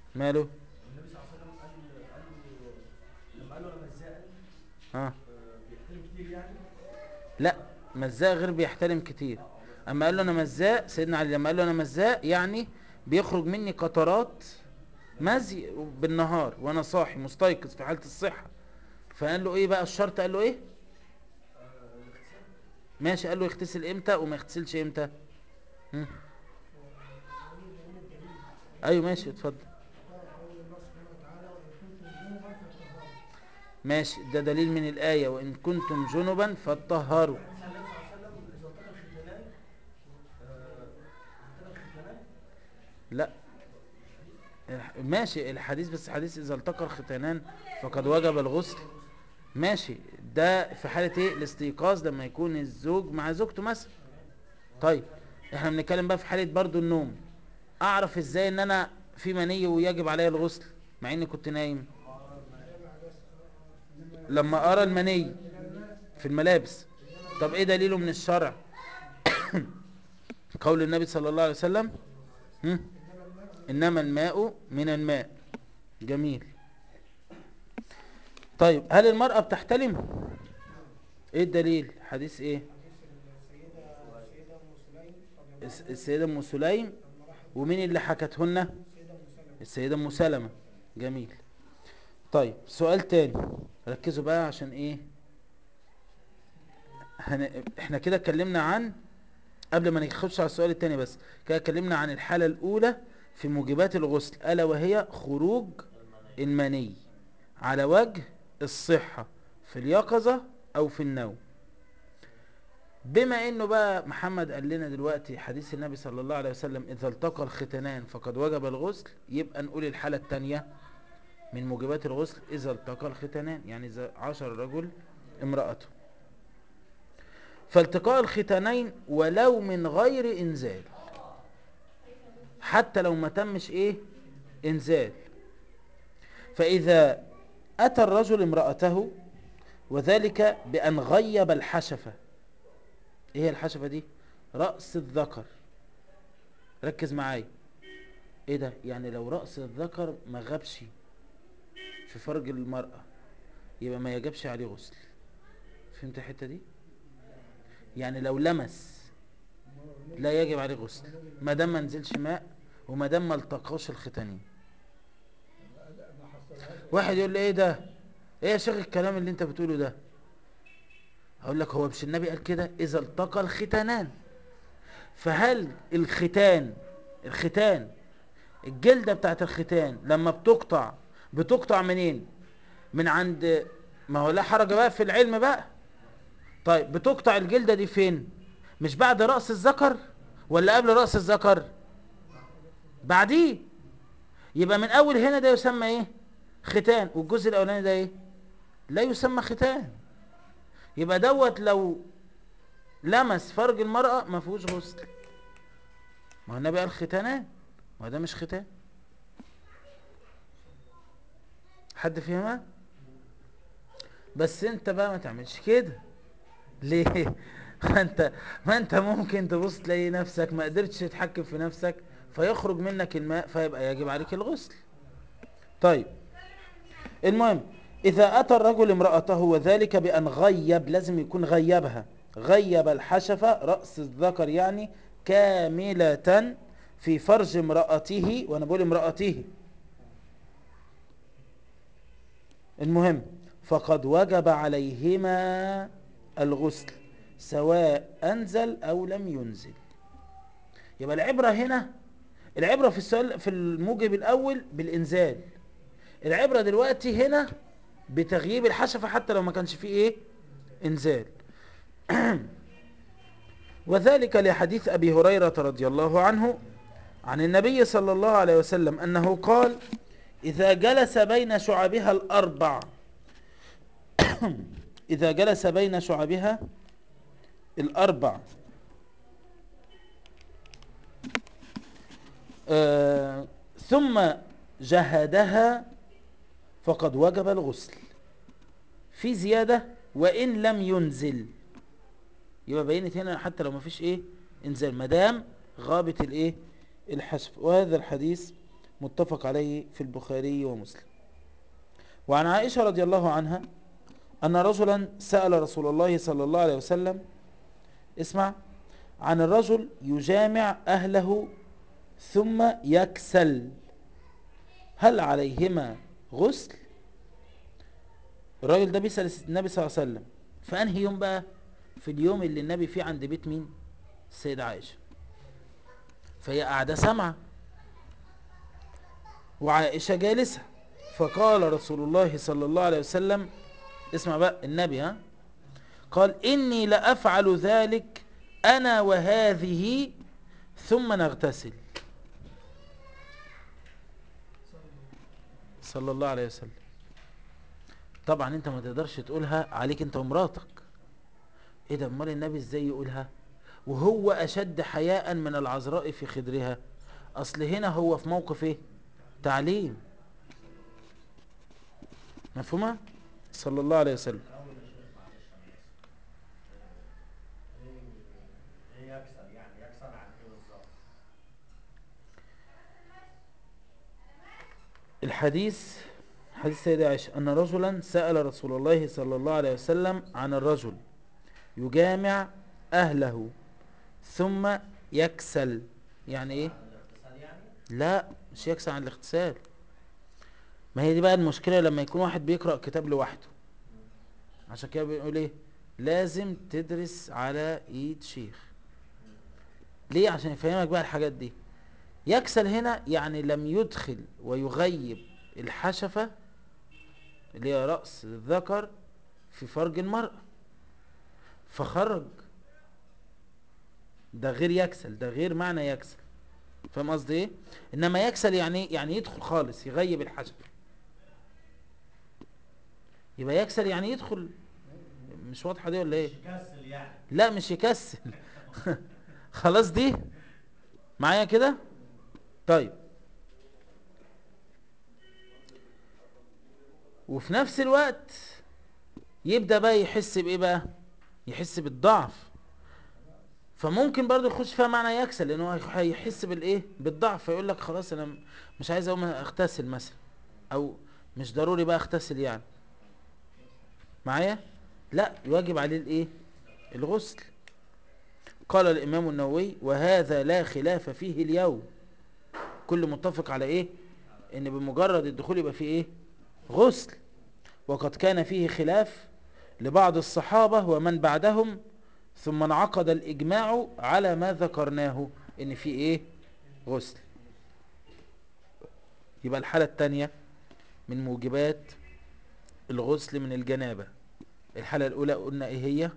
ماله؟ النبي صلى الله عليه وسلم قال قال له لما قال له انا مزاق اه آه، بيحترم كتير يعني. لا، مزاق غير بيحترم كتير. اه اه بس اما قال له انا مزاق، سيدنا علي لما قال له انا مزاق يعني بيخرج مني قطرات مزي بالنهار وانا صاحي مستيقظ في حالة الصحة. فقال له ايه بقى الشرط؟ قال له ايه؟ آه، الاغتسال. ماشي. قال له يغتسل امتى وما يغتسلش امتى؟ هم؟ نقول نقول الدليل. ايوه ماشي اتفضل. قال قول الله سبحانه وتعالى وإن كنتم جنبا فطهروا. ماشي، ده دليل من الآية وإن كنتم جنبا فاتطهروا. حديث عن النبي صلى الله عليه وسلم اذا التقى الختانان آه، اذا التقى الختانان. لا مش حديث. ماشي الحديث، بس حديث إذا التقى الختانان فقد وجب وجب الغسل. وجب الغسل. ماشي، ده في حالة ايه؟ الاستيقاظ لما يكون الزوج مع زوجته مثلا. طيب احنا بنتكلم بقى في حالة برضو النوم. اعرف ازاي ان انا في مني ويجب عليا الغسل مع اني كنت نايم؟ لما ارى الماء. إنما بس آه، إنما لما ارى المني من الماء. في الملابس. إنما طب ايه الماء دليله من الشرع؟ قول النبي صلى الله عليه وسلم هم؟ إنما الماء من انما الماء من الماء. جميل. طيب هل المرأة بتحتلم؟ نعم. ايه الدليل؟ حديث ايه؟ حديث السيدة السيدة أم سليم رضي الله الس- عنها السيدة ام سليم. لما راحت ومين اللي حكتهن؟ السيدة أم سلمة. السيدة ام سلمة. جميل. طيب سؤال تاني، ركزوا بقى عشان ايه. هن... احنا كده اتكلمنا عن، قبل ما نخش على السؤال التاني بس، كده اتكلمنا عن الحالة الاولى في موجبات الغسل، الا وهي خروج المني. المني على وجه الصحة في اليقظة او في النوم. بما انه بقى محمد قال لنا دلوقتي حديث النبي صلى الله عليه وسلم اذا التقى الختانان فقد وجب الغسل، يبقى نقول الحالة التانية من موجبات الغسل اذا التقى الختانان، يعني اذا عاشر الرجل امرأته. فالتقاء الختانين ولو من غير انزال، حتى لو ما تمش ايه؟ انزال. فاذا اتى الرجل امرأته وذلك بان غيب الحشفة. ايه هي الحشفة دي؟ رأس الذكر. ركز معايا. ايه ده؟ يعني لو رأس الذكر ما غابش في فرج المرأة يبقى ما يجبش عليه غسل. فهمت الحتة دي؟ يعني لو لمس لا يجب عليه غسل ما دام ما نزلش ماء وما دام ما التقاش الختانين. واحد يقول لي ايه ده؟ ايه يا شيخ الكلام اللي انت بتقوله ده؟ اقول لك هو مش النبي قال كده اذا التقى الختانان؟ فهل الختان الختان الجلدة بتاعت الختان لما بتقطع بتقطع منين؟ من عند، ما هو لا حرج بقى في العلم بقى. طيب بتقطع الجلدة دي فين؟ مش بعد رأس الذكر ولا قبل رأس الذكر؟ بعديه. يبقى من اول هنا ده يسمى ايه؟ ختان. والجزء الاولاني ده ايه؟ لا يسمى ختان. يبقى دوت لو لمس فرج المرأة ما فيهوش غسل. ما هو النبي قال ختانان، ما هو ده مش ختان. حد فهمها؟ بس انت بقى ما تعملش كده. ليه؟ ما انت ما انت ممكن تبص تلاقي نفسك ما قدرتش تتحكم في نفسك فيخرج منك الماء فيبقى يجب عليك الغسل. طيب المهم، إذا أتى الرجل امرأته وذلك بأن غيب، لازم يكون غيبها، غيب الحشفة رأس الذكر يعني كاملة في فرج امرأته. وأنا بقول امرأته. المهم فقد وجب عليهما الغسل سواء أنزل أو لم ينزل. يبقى العبرة هنا، العبرة في السؤال في الموجب الأول بالإنزال، العبرة دلوقتي هنا بتغييب الحشفة حتى لو ما كانش فيه ايه؟ انزال. وذلك لحديث أبي هريرة رضي الله عنه عن النبي صلى الله عليه وسلم أنه قال إذا جلس بين شعبها الأربع إذا جلس بين شعبها الأربع آه ثم جهدها فقد وجب الغسل. في زيادة وإن لم ينزل. يبقى بينت هنا حتى لو ما فيش ايه؟ انزال، مدام غابت الايه؟ الحشف. وهذا الحديث متفق عليه في البخاري ومسلم. وعن عائشة رضي الله عنها أن رجلا سأل رسول الله صلى الله عليه وسلم، اسمع، عن الرجل يجامع أهله ثم يكسل، هل عليهما غسل؟ الراجل ده بيسأل النبي صلى الله عليه وسلم في أنهي يوم بقى؟ في اليوم اللي النبي فيه عند بيت مين؟ السيدة عائشة. فهي قاعدة سمعة وعائشة جالسة، فقال رسول الله صلى الله عليه وسلم، اسمع بقى النبي، ها، قال إني لأفعل ذلك أنا وهذه ثم نغتسل. صلى الله عليه وسلم. طبعا انت ما تقدرش تقولها عليك انت ومراتك. ايه ده، امال النبي ازاي يقولها وهو اشد حياء من العذراء في خدرها؟ اصل هنا هو في موقف ايه؟ تعليم. مفهومه؟ صلى الله عليه وسلم. الاول يا شيخ معلش انا اسف. آه، ايه ايه يكسر يعني يكسر عن ايه بالظبط؟ الحديث حديث سيدة عائشة أن رجلا سأل رسول الله صلى الله عليه وسلم عن الرجل يجامع أهله ثم يكسل. يعني إيه؟ عن الاغتسال يعني؟ لا، مش يكسل عن الاغتسال. ما هي دي بقى المشكلة لما يكون واحد بيقرأ كتاب لوحده. عشان كده بيقول إيه؟ لازم تدرس على إيد شيخ. ليه؟ عشان يفهمك بقى الحاجات دي. يكسل هنا يعني لم يدخل ويغيب الحشفة اللي هي رأس الذكر في فرج المرأة فخرج. ده غير يكسل، ده غير معنى يكسل. فاهم قصدي ايه؟ انما يكسل يعني يعني يدخل خالص، يغيب الحشفة. يبقى يكسل يعني يدخل. مش واضحة دي ولا مش ايه؟ يكسل يعني. لا مش يكسل. خلاص دي معايا كده. طيب، وفي نفس الوقت يبدأ بقى يحس بايه بقى؟ يحس بالضعف. فممكن برضو يخش فيها معنى يكسل، لانه هيحس بالايه؟ بالضعف، فيقول لك خلاص انا مش عايز اقوم اغتسل مثلا، او مش ضروري بقى اغتسل يعني. معايا؟ لا، يواجب عليه الايه؟ الغسل. قال الامام النووي وهذا لا خلاف فيه اليوم. كل متفق على ايه؟ ان بمجرد الدخول يبقى فيه ايه؟ غسل. وقد كان فيه خلاف لبعض الصحابة ومن بعدهم، ثم انعقد الإجماع على ما ذكرناه إن في إيه؟ غسل. يبقى الحالة الثانية من موجبات الغسل من الجنابة. الحالة الأولى قلنا إيه هي؟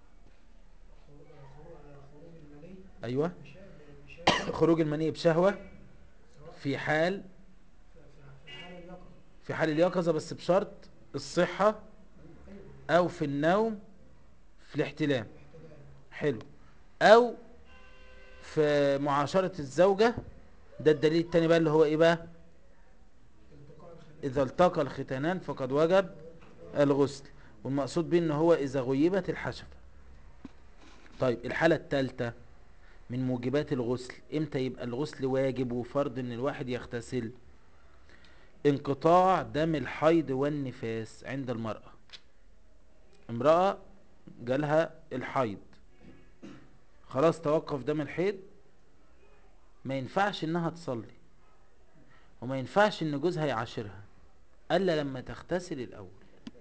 خروج المني أيوة. بشا- بشهوة، خروج المني بشهوة سواء في حال في في حال اليقظة. في حال اليقظة بس بشرط الصحة، أيوه، أو في النوم في الاحتلام. الاحتلال. حلو. أو في معاشرة الزوجة. ده الدليل التاني بقى اللي هو إيه بقى؟ التقاء إذا الختان. التقى الختانان فقد وجب الغسل. والمقصود به إن هو إذا غيبت الحشفة. طيب الحالة الثالثة من موجبات الغسل، إمتى يبقى الغسل واجب وفرض إن الواحد يغتسل؟ انقطاع دم الحيض والنفاس عند المرأة. امرأة جالها الحيض، خلاص توقف دم الحيض، ما ينفعش إنها تصلي وما ينفعش إن جوزها يعاشرها الا لما تغتسل الاول.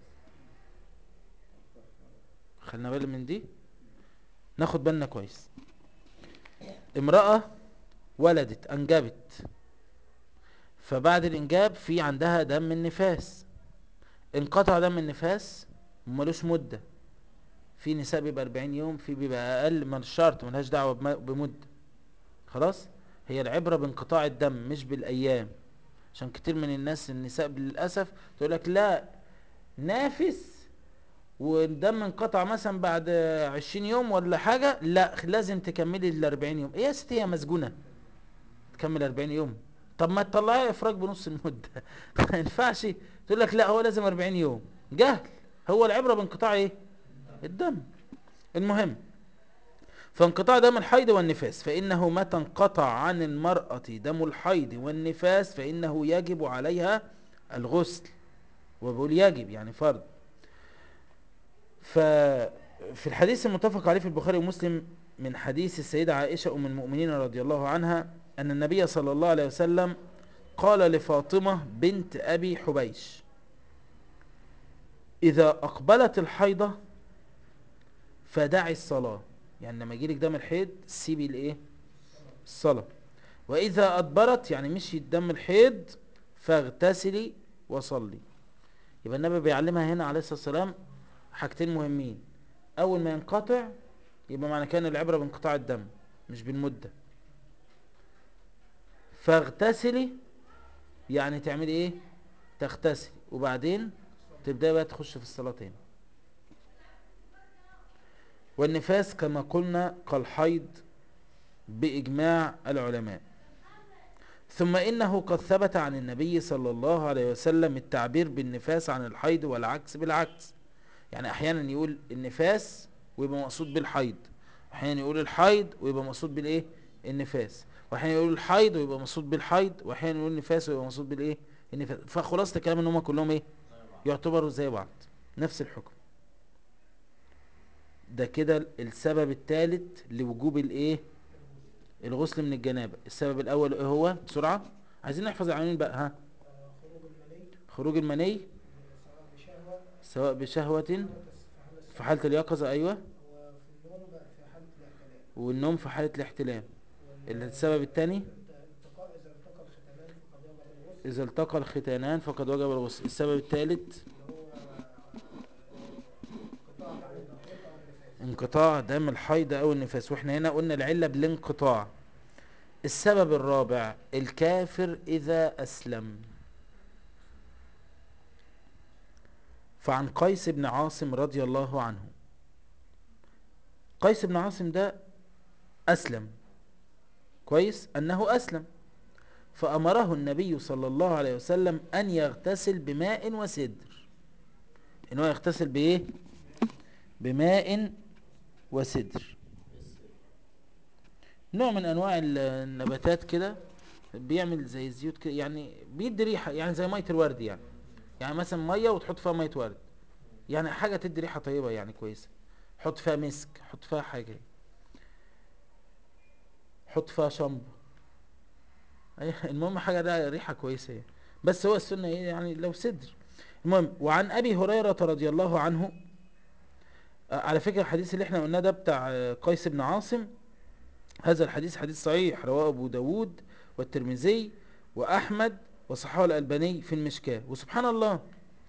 خلنا بالنا من دي، ناخد بالنا كويس. امرأة ولدت، انجبت، فبعد الانجاب في عندها دم النفاس، انقطع دم النفاس ملوش مدة. في نساء بيبقى أربعين يوم، في بيبقى اقل من الشرط، ملهاش دعوة بم- بمدة. خلاص، هي العبرة بانقطاع الدم مش بالايام. عشان كتير من الناس النساء للاسف تقول لك لا، نافس والدم انقطع مثلا بعد عشرين يوم ولا حاجة، لا لازم تكملي ال أربعين يوم. ايه يا ستي، هي مسجونة تكمل أربعين يوم؟ طب ما تطلعي افراج بنص المدة. ما ينفعش تقول لك لا هو لازم أربعين يوم. جهل. هو العبرة بانقطاع ايه؟ الدم. المهم، فانقطاع دم الحيض والنفاس، فإنه متى انقطع عن المرأة دم الحيض والنفاس فإنه يجب عليها الغسل. وبقول يجب يعني فرض. ففي الحديث المتفق عليه في البخاري ومسلم من حديث السيدة عائشة أم المؤمنين رضي الله عنها أن النبي صلى الله عليه وسلم قال لفاطمة بنت أبي حبيش: إذا أقبلت الحيضة فدعي الصلاة. يعني لما يجيلك دم الحيض سيبي الايه؟ الصلاة. وإذا أدبرت يعني مشي دم الحيض فاغتسلي وصلي. يبقى النبي بيعلمها هنا عليه الصلاة والسلام حاجتين مهمين. أول ما ينقطع يبقى معنى كان العبرة بانقطاع الدم مش بالمدة. فاغتسلي يعني تعملي ايه؟ تغتسلي وبعدين تبدأ بقى تخش في الصلاة تاني. والنفاس كما قلنا كالحيض بإجماع العلماء. ثم إنه قد ثبت عن النبي صلى الله عليه وسلم التعبير بالنفاس عن الحيض والعكس بالعكس. يعني أحيانا يقول النفاس ويبقى مقصود بالحيض، أحيانا يقول الحيض ويبقى مقصود بالإيه؟ النفاس. وأحيانا يقول الحيض ويبقى مقصود بالحيض، وأحيانا يقول النفاس ويبقى مقصود بالإيه؟ النفاس. فخلاصة الكلام إن هم كلهم إيه؟ يعتبروا زي بعض، نفس الحكم. ده كده السبب الثالث لوجوب الإيه؟ الغسل من الجنابة. السبب الأول إيه هو؟ بسرعة عايزين نحفظ العناوين بقى. ها؟ آه، خروج المني خروج المني سواء بشهوة سواء بشهوة في حالة الس- في حالة في حالة السكر، اليقظة، أيوة، وفي النوم بقى في حالة الاحتلام. والنوم في حالة الاحتلام. السبب الثاني والالتقاء إذا التقى الختانان فقد وجب الغسل، إذا التقى الختانان فقد وجب الغسل. السبب الثالث اللي هو انقطاع دم الحيض أو النفاس. انقطاع دم الحيض أو النفاس، واحنا هنا قلنا العلة بالانقطاع. السبب الرابع الكافر إذا أسلم. فعن قيس بن عاصم رضي الله عنه، قيس بن عاصم ده أسلم، كويس، أنه أسلم، فأمره النبي صلى الله عليه وسلم أن يغتسل بماء وسدر. إن هو يغتسل بإيه؟ بماء وسدر، نوع من أنواع النباتات كده، بيعمل زي الزيوت كده، يعني بيدي ريحة، يعني زي مية الورد يعني. يعني مثلا مية وتحط فيها مية ورد، يعني حاجة تدي ريحة طيبة يعني كويسة. حط فيها مسك، حط فيها حاجة، حط فيها شامبو، أي- المهم حاجة ده ريحة كويسة يعني. بس هو السنة ايه يعني لو سدر. المهم، وعن أبي هريرة رضي الله عنه، آه، على فكرة الحديث اللي احنا قلناه ده بتاع آه، قيس بن عاصم، هذا الحديث حديث صحيح رواه أبو داود والترمذي وأحمد وصححه الألباني في المشكاة. وسبحان الله،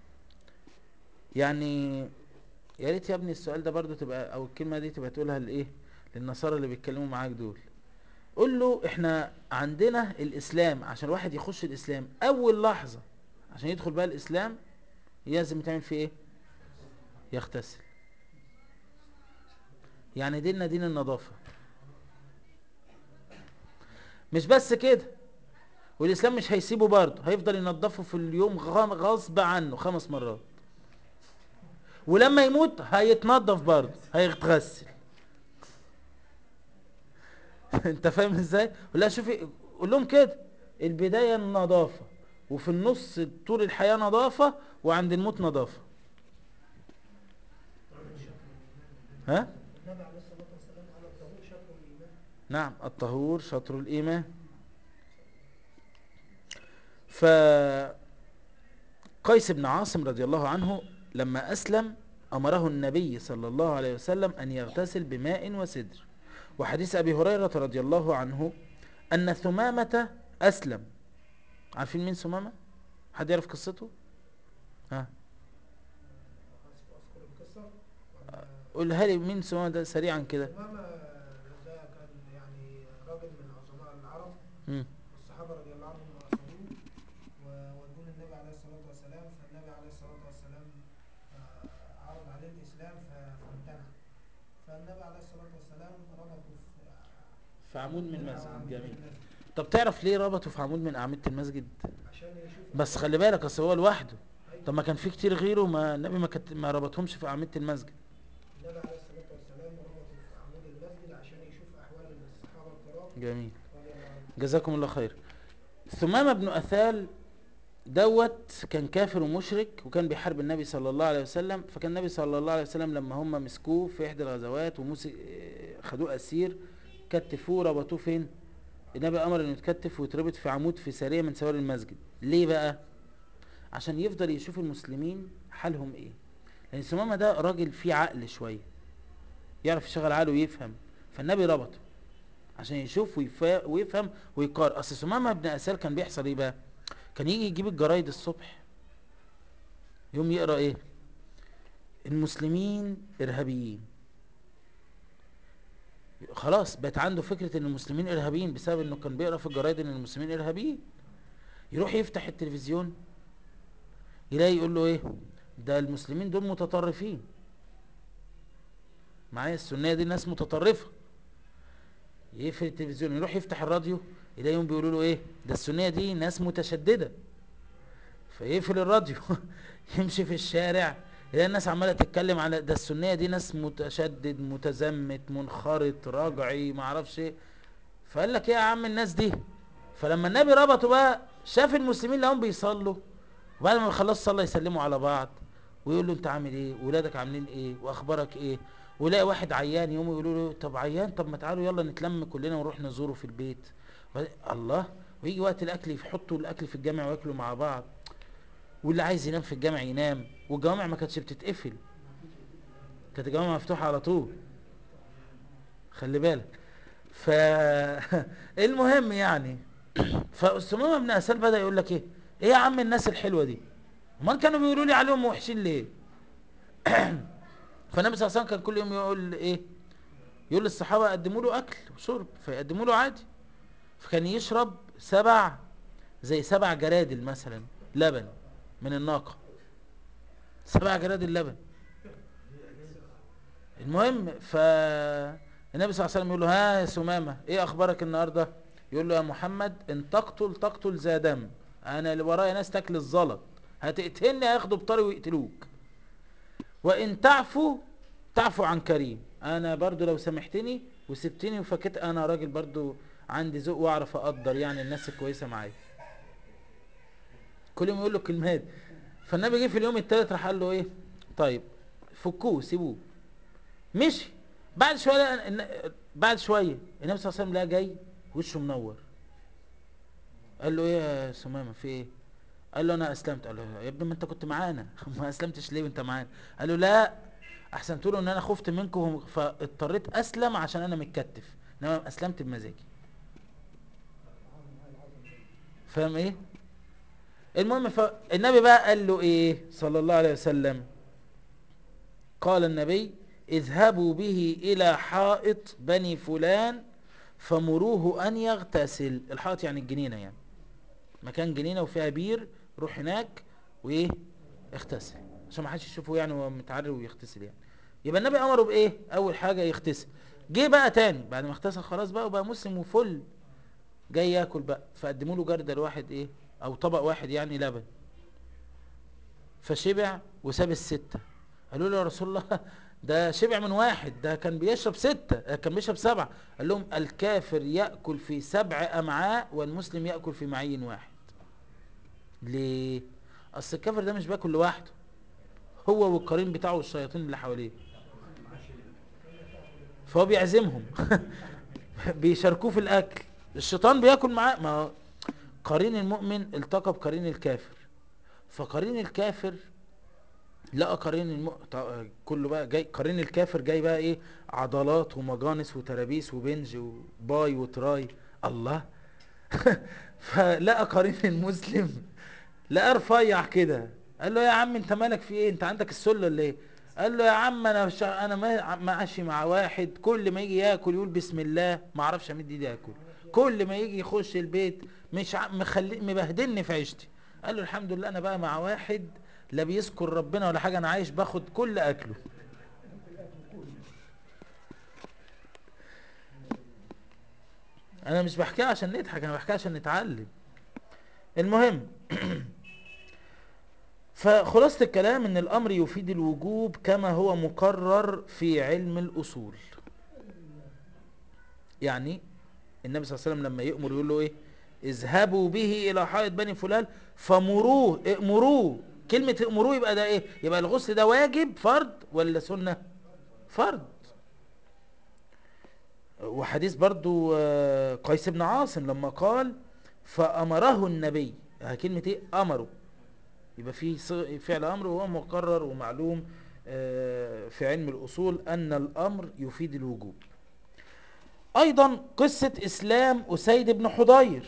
يعني يا ريت يا ابني السؤال ده برضو تبقى، او الكلمة دي تبقى تقولها لايه، للنصارى اللي بيتكلموا معاك دول. قول له احنا عندنا الاسلام، عشان الواحد يخش الاسلام اول لحظة عشان يدخل بقى الاسلام لازم تعمل فيه ايه؟ يغتسل. يعني ديننا دين النظافة. مش بس كده، والاسلام مش هيسيبه برضه، هيفضل ينظفه في اليوم غ- غصب عنه خمس مرات. ولما يموت هيتنظف برضه، هيتغسل. انت فاهم ازاي؟ لا شوفي، قول لهم كده، البداية النظافة، وفي النص طول الحياة نظافة، وعند الموت نظافة. الطهور شطر الإيمان. ها؟ النبي عليه الصلاة والسلام قال الطهور شطر الإيمان. نعم، الطهور شطر الإيمان. فقيس بن عاصم رضي الله عنه لما أسلم أمره النبي صلى الله عليه وسلم أن يغتسل بماء وسدر. وحديث أبي هريرة رضي الله عنه أن ثمامة أسلم. عارفين مين ثمامة؟ حد يعرف قصته؟ ها؟ أذكر أذكر القصة ولا؟ قولها لي، مين ثمامة ده سريعا كده. ثمامة ده كان يعني راجل من عظماء العرب، مم. والصحابة رضي الله عنهم أسروه وودوه للنبي عليه الصلاة والسلام، فالنبي عليه الصلاة والسلام آه، عرض عليه الإسلام ف- فامتنع. فالنبي عليه الصلاة والسلام ربطه في في عمود عمود من من المسجد، أعمدة جميل. المسجد طب تعرف ليه ربطه في عمود من أعمدة المسجد؟ عشان يشوف بس أثر. خلي بالك، اصل هو لوحده. أيوة. طب ما كان في كتير غيره، ما النبي ما كت... ما ربطهمش في أعمدة المسجد. النبي عليه الصلاة والسلام ربطه في عمود المسجد عشان جميل، رضي الله عنه. جزاكم الله خير. ثمامة بن أثال دوت كان كافر ومشرك، وكان بيحارب النبي صلى الله عليه وسلم. فكان النبي صلى الله عليه وسلم لما هم مسكوه في إحدى الغزوات ومسك خدوه أسير، كتفوه ربطوه فين؟ النبي أمر إنه يتكتف ويتربط في عمود في سارية من سواري المسجد. ليه بقى؟ عشان يفضل يشوف المسلمين حالهم إيه. لأن ثمامة ده راجل فيه عقل شوية، يعرف يشغل عقله ويفهم، فالنبي ربطه عشان يشوف ويفا- ويفهم ويقار. اصل ثمامة بن اسال كان بيحصل ايه بقى؟ كان يجي يجيب الجرايد الصبح، يوم يقرا ايه؟ المسلمين ارهابيين. خلاص بقت عنده فكرة ان المسلمين ارهابيين بسبب انه كان بيقرا في الجرايد ان المسلمين ارهابيين. يروح يفتح التلفزيون يلاقي يقول له ايه؟ ده المسلمين دول متطرفين. معايا؟ السنية دي ناس متطرفة. يقفل التلفزيون يروح يفتح الراديو يلاقيهم بيقولوا له ايه؟ ده السنية دي ناس متشددة. فيقفل الراديو يمشي في الشارع يلاقي الناس عماله تتكلم على ده السنيه دي ناس متشدد متزمت منخرط رجعي ما اعرفش ايه. فقال لك ايه يا عم الناس دي؟ فلما النبي ربطه بقى شاف المسلمين لهم بيصلوا، وبعد ما يخلصوا صلاه يسلموا على بعض ويقول له انت عامل ايه ولادك عاملين ايه واخبارك ايه. ويلاقي واحد عيان يقوموا يقولوا له طب عيان، طب ما تعالوا يلا نتلم كلنا ونروح نزوره في البيت. الله. ويجي وقت الاكل يحطوا الاكل في الجامع وياكلوا مع بعض، واللي عايز ينام في الجامع ينام. والجوامع ما كانتش بتتقفل، كانت الجوامع مفتوحه على طول، خلي بالك. ف المهم يعني فأسامة بن أسال بدأ يقول لك ايه؟ ايه يا عم الناس الحلوه دي؟ امال كانوا بيقولوا لي عليهم وحشين ليه؟ فالنبي صلى الله عليه وسلم كان كل يوم يقول ايه؟ يقول للصحابه قدموا له اكل وشرب فيقدموا له عادي. فكان يشرب سبع، زي سبع جرادل مثلا لبن من الناقه، سبع جرادل لبن. المهم فالنبي صلى الله عليه وسلم يقول له ها يا سمامة ايه اخبارك النهاردة؟ يقول له يا محمد ان تقتل تقتل ذا دم، انا اللي ورايا ناس تاكل الزلط، هتقتلني هياخدوا بطاري ويقتلوك. وان تعفو تعفو عن كريم، انا برضو لو سامحتني وسبتني وفكت انا راجل برضو عندي ذوق واعرف اقدر يعني الناس الكويسة معايا. كل يوم يقول له كلمات. فالنبي جه في اليوم الثالث راح قال له ايه؟ طيب فكوه سيبوه. مشي. بعد شويه لقى- بعد شويه النبي صلى الله عليه وسلم لقى جاي وشه منور. قال له ايه يا سمامه في ايه؟ قال له انا اسلمت. قال له يا ابني ما انت كنت معانا ما اسلمتش ليه وانت معانا؟ قال له لا احسنت له ان انا خفت منكم فاضطريت اسلم عشان انا متكتف، انما اسلمت بمزاجي. فاهم ايه؟ المهم فالنبي بقى قال له ايه صلى الله عليه وسلم؟ قال النبي اذهبوا به الى حائط بني فلان فمروه ان يغتسل. الحائط يعني الجنينة، يعني مكان جنينة وفيها بير، روح هناك وايه اغتسل عشان ما حدش يشوفه يعني وهو متعري ويغتسل يعني. يبقى النبي امره بايه؟ اول حاجة يغتسل. جه بقى تاني بعد ما اغتسل خلاص بقى وبقى مسلم وفل، جاي ياكل بقى فقدموا له جردل واحد ايه او طبق واحد يعني لبن، فشبع وساب الستة. قالوا له يا رسول الله ده شبع من واحد، ده كان بيشرب ستة كان بيشرب سبعة. قال لهم الكافر يأكل في سبع أمعاء والمسلم يأكل في معي واحد. ليه؟ أصل الكافر ده مش بياكل لوحده، هو والقرين بتاعه والشياطين اللي حواليه، فهو بيعزمهم بيشاركوه في الأكل. الشيطان بياكل معاه، ما هو قرين المؤمن التقى بقرين الكافر، فقرين الكافر لقى قرين الم... ط- كله بقى جاي قرين الكافر جاي بقى ايه؟ عضلات ومجانس وترابيس وبنج وباي وتراي. الله فلقى قرين المسلم لقى رفيع كده. قال له يا عم انت مالك في ايه؟ انت عندك السله ولا ايه؟ قال له يا عم انا شا... انا ما ماشي مع واحد كل ما يجي ياكل يقول بسم الله، ما اعرفش امد ايدي اكل، كل ما يجي يخش البيت مش ع... مخلي مبهدلني في عيشتي. قال له الحمد لله انا بقى مع واحد لا بيذكر ربنا ولا حاجه، انا عايش باخد كل اكله. انا مش بحكيها عشان نضحك، انا بحكيها عشان نتعلم. المهم فخلاصة الكلام ان الامر يفيد الوجوب كما هو مقرر في علم الاصول. يعني النبي صلى الله عليه وسلم لما يأمر يقول له ايه؟ اذهبوا به الى حائط بني فلان فمروه، ائمروه. كلمة ائمروه يبقى ده ايه؟ يبقى الغسل ده واجب فرض ولا سنة؟ فرض. وحديث برضو آه، قيس بن عاصم لما قال فأمره النبي، آه، كلمة ايه؟ أمره. يبقى في ص- فعل أمر وهو مقرر ومعلوم آه، في علم الأصول أن الأمر يفيد الوجوب. أيضا قصة إسلام أسيد بن حضير،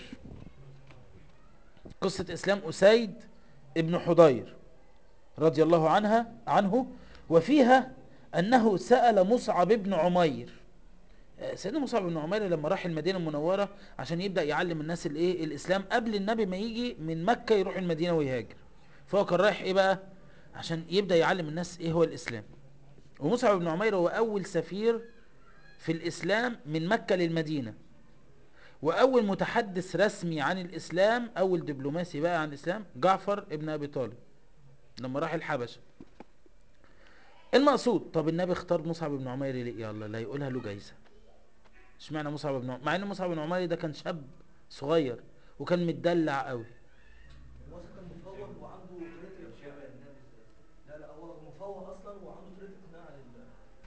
قصة إسلام أسيد بن حضير رضي الله عنها عنه، وفيها أنه سأل مصعب بن عمير. سيدنا مصعب بن عمير لما راح المدينة المنورة عشان يبدأ يعلم الناس الايه الإسلام قبل النبي ما يجي من مكة يروح المدينة ويهاجر، فهو كان رايح ايه بقى؟ عشان يبدأ يعلم الناس ايه هو الإسلام. ومصعب بن عمير هو أول سفير في الإسلام من مكة للمدينة، وأول متحدث رسمي عن الإسلام، أول دبلوماسي بقى عن الإسلام جعفر ابن أبي طالب لما راح الحبشة. المقصود، طب النبي اختار مصعب بن عمير ليه؟ يلا لا يقولها له جايزة. اشمعنى مصعب بن عمير؟ مع ان مصعب بن عمير ده كان شاب صغير وكان متدلع قوي. موسى كان مفوه وعنده طريقة إقناع. لا لا هو مفوه أصلا وعنده طريقة إقناع لل.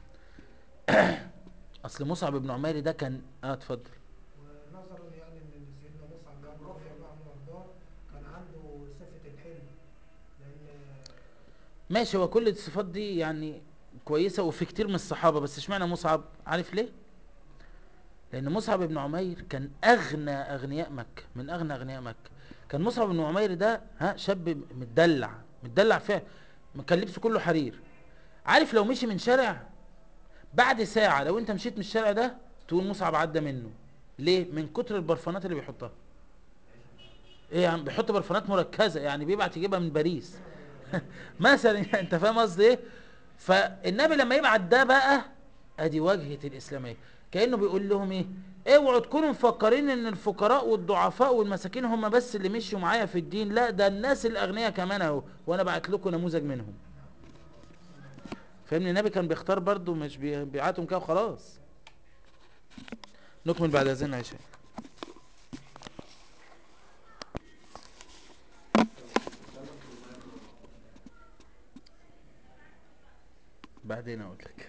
اصل مصعب بن عمير ده كان اه اتفضل. ونظرا يعني ان سيدنا مصعب يعني رضي الله عنه وارضاه كان عنده صفة الحلم، لان ماشي، هو كل الصفات دي يعني كويسة وفي كتير من الصحابة، بس اشمعنى مصعب؟ عارف ليه؟ لان مصعب بن عمير كان اغنى اغنياء مكة، من اغنى اغنياء مكة. كان مصعب بن عمير ده ها شاب متدلع، متدلع فعلا، كان لبسه كله حرير. عارف لو مشي من شارع بعد ساعة، لو انت مشيت من الشارع ده تقول مصعب عدى منه. ليه؟ من كتر البرفانات اللي بيحطها. ايه يعني؟ بيحط برفانات مركزة، يعني بيبعت يجيبها من باريس مثلا انت فاهم قصدي ايه؟ فالنبي لما يبعت ده بقى، ادي واجهة الاسلامية، كأنه بيقول لهم ايه؟ اوعوا تكونوا مفكرين ان الفقراء والضعفاء والمساكين هم بس اللي مشوا معايا في الدين، لا ده الناس الاغنياء كمان اهو، وانا بعت لكم نموذج منهم. فاهمني؟ النبي كان بيختار برضو، مش بي- بيعاتهم كده وخلاص. نكمل بعد اذان العشاء. بعدين اقول لك.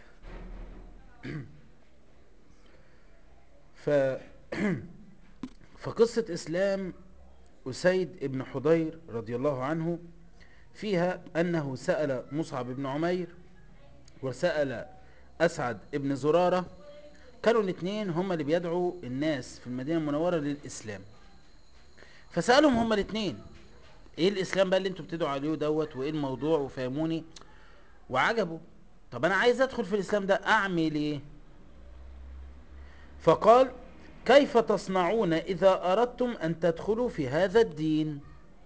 ف فقصة اسلام أسيد ابن حضير رضي الله عنه فيها أنه سأل مصعب بن عمير وسأل أسعد ابن زرارة، كانوا الاثنين هما اللي بيدعوا الناس في المدينة المنورة للإسلام. فسألهم هما الاثنين ايه الإسلام بقى اللي انتوا بتدعوا عليه دوت، وايه الموضوع، وفهموني وعجبوا. طب انا عايز ادخل في الإسلام ده، اعمل ايه؟ فقال كيف تصنعون إذا أردتم أن تدخلوا في هذا الدين؟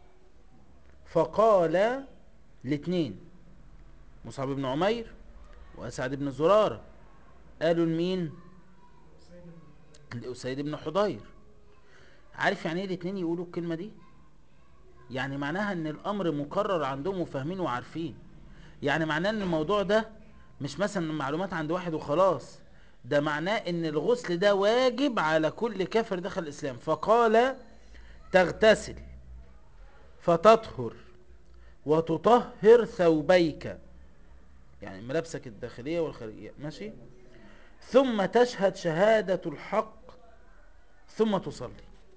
فقال الاثنين، مصعب بن عمير وأسعد بن زرارة، قالوا لمين؟ سيد بن حضير. لأسيد بن حضير. عارف يعني ايه الاتنين يقولوا الكلمة دي؟ يعني معناها ان الامر مقرر عندهم وفاهمين وعارفين. يعني معناه ان الموضوع ده مش مثلا معلومات عند واحد وخلاص، ده معناه ان الغسل ده واجب على كل كافر دخل الاسلام. فقال تغتسل فتطهر وتطهر ثوبيك، يعني ملابسك الداخلية والخارجية، ماشي، ثم تشهد شهادة الحق ثم تصلي.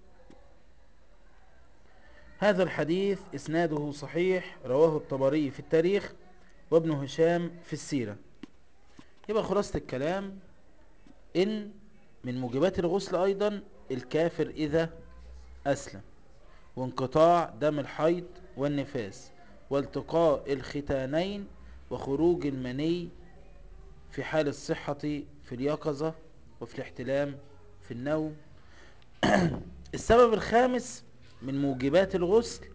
هذا الحديث إسناده صحيح، رواه الطبري في التاريخ وابن هشام في السيرة. يبقى خلاصة الكلام إن من موجبات الغسل أيضا الكافر إذا أسلم، وانقطاع دم الحيض والنفاس، والتقاء الختانين، وخروج المني في حال الصحة في اليقظة، وفي الاحتلام في النوم. السبب الخامس من موجبات الغسل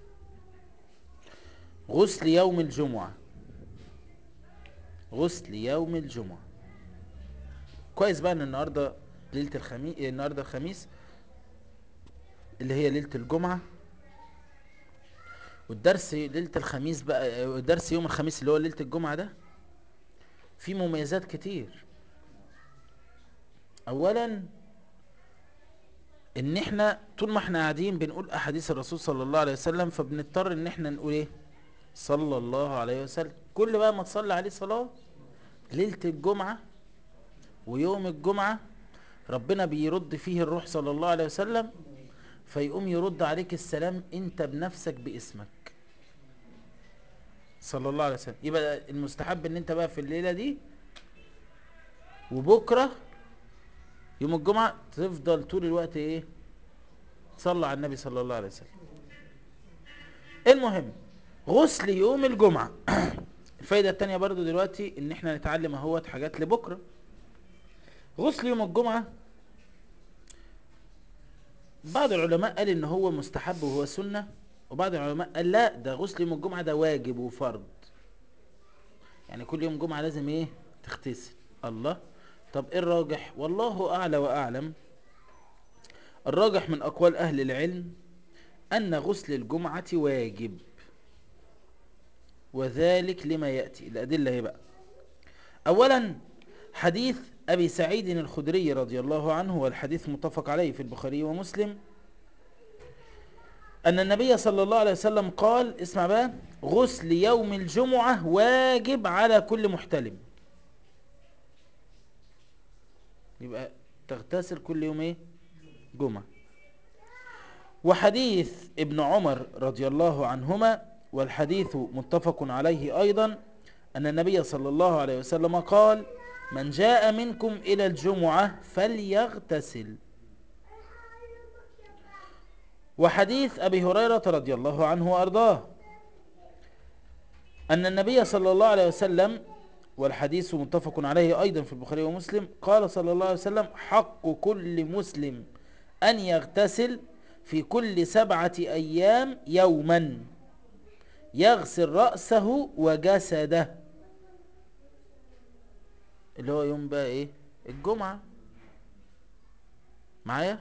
غسل يوم الجمعة، غسل يوم الجمعة. كويس بقى ان النهاردة ليلة الخميس، النهاردة الخميس اللي هي ليلة الجمعة، والدرس ليلة الخميس بقى، الدرس يوم الخميس اللي هو ليلة الجمعة ده فيه مميزات كتير. اولا ان احنا طول ما احنا قاعدين بنقول احاديث الرسول صلى الله عليه وسلم، فبنضطر ان احنا نقول ايه؟ صلى الله عليه وسلم. كل بقى ما تصلي عليه صلاة ليلة الجمعة ويوم الجمعة، ربنا بيرد فيه الروح صلى الله عليه وسلم، فيقوم يرد عليك السلام انت بنفسك باسمك صلى الله عليه وسلم. يبقى المستحب ان انت بقى في الليلة دي وبكرة يوم الجمعة تفضل طول الوقت ايه؟ تصلي على النبي صلى الله عليه وسلم. المهم، غسل يوم الجمعة. الفايدة التانية برضو دلوقتي ان احنا نتعلم اهوت حاجات لبكرة. غسل يوم الجمعة بعض العلماء قال ان هو مستحب وهو سنة، وبعض العلماء قال لا، ده غسل يوم الجمعة ده واجب وفرض، يعني كل يوم جمعة لازم ايه؟ تغتسل. الله، طب ايه الراجح؟ والله اعلى واعلم. الراجح من اقوال اهل العلم ان غسل الجمعة واجب، وذلك لما يأتي. الادلة هي بقى: اولا حديث ابي سعيد الخدري رضي الله عنه، والحديث متفق عليه في البخاري ومسلم، أن النبي صلى الله عليه وسلم قال، اسمع بقى: غسل يوم الجمعة واجب على كل محتلم. يبقى تغتسل كل يوم ايه؟ جمعة. وحديث ابن عمر رضي الله عنهما، والحديث متفق عليه أيضا، أن النبي صلى الله عليه وسلم قال: من جاء منكم إلى الجمعة فليغتسل. وحديث أبي هريرة رضي الله عنه وأرضاه أن النبي صلى الله عليه وسلم، والحديث متفق عليه أيضا في البخاري ومسلم، قال صلى الله عليه وسلم: حق كل مسلم أن يغتسل في كل سبعة أيام يوما، يغسل رأسه وجسده. اللي هو يوم بقى ايه؟ الجمعة. معايا؟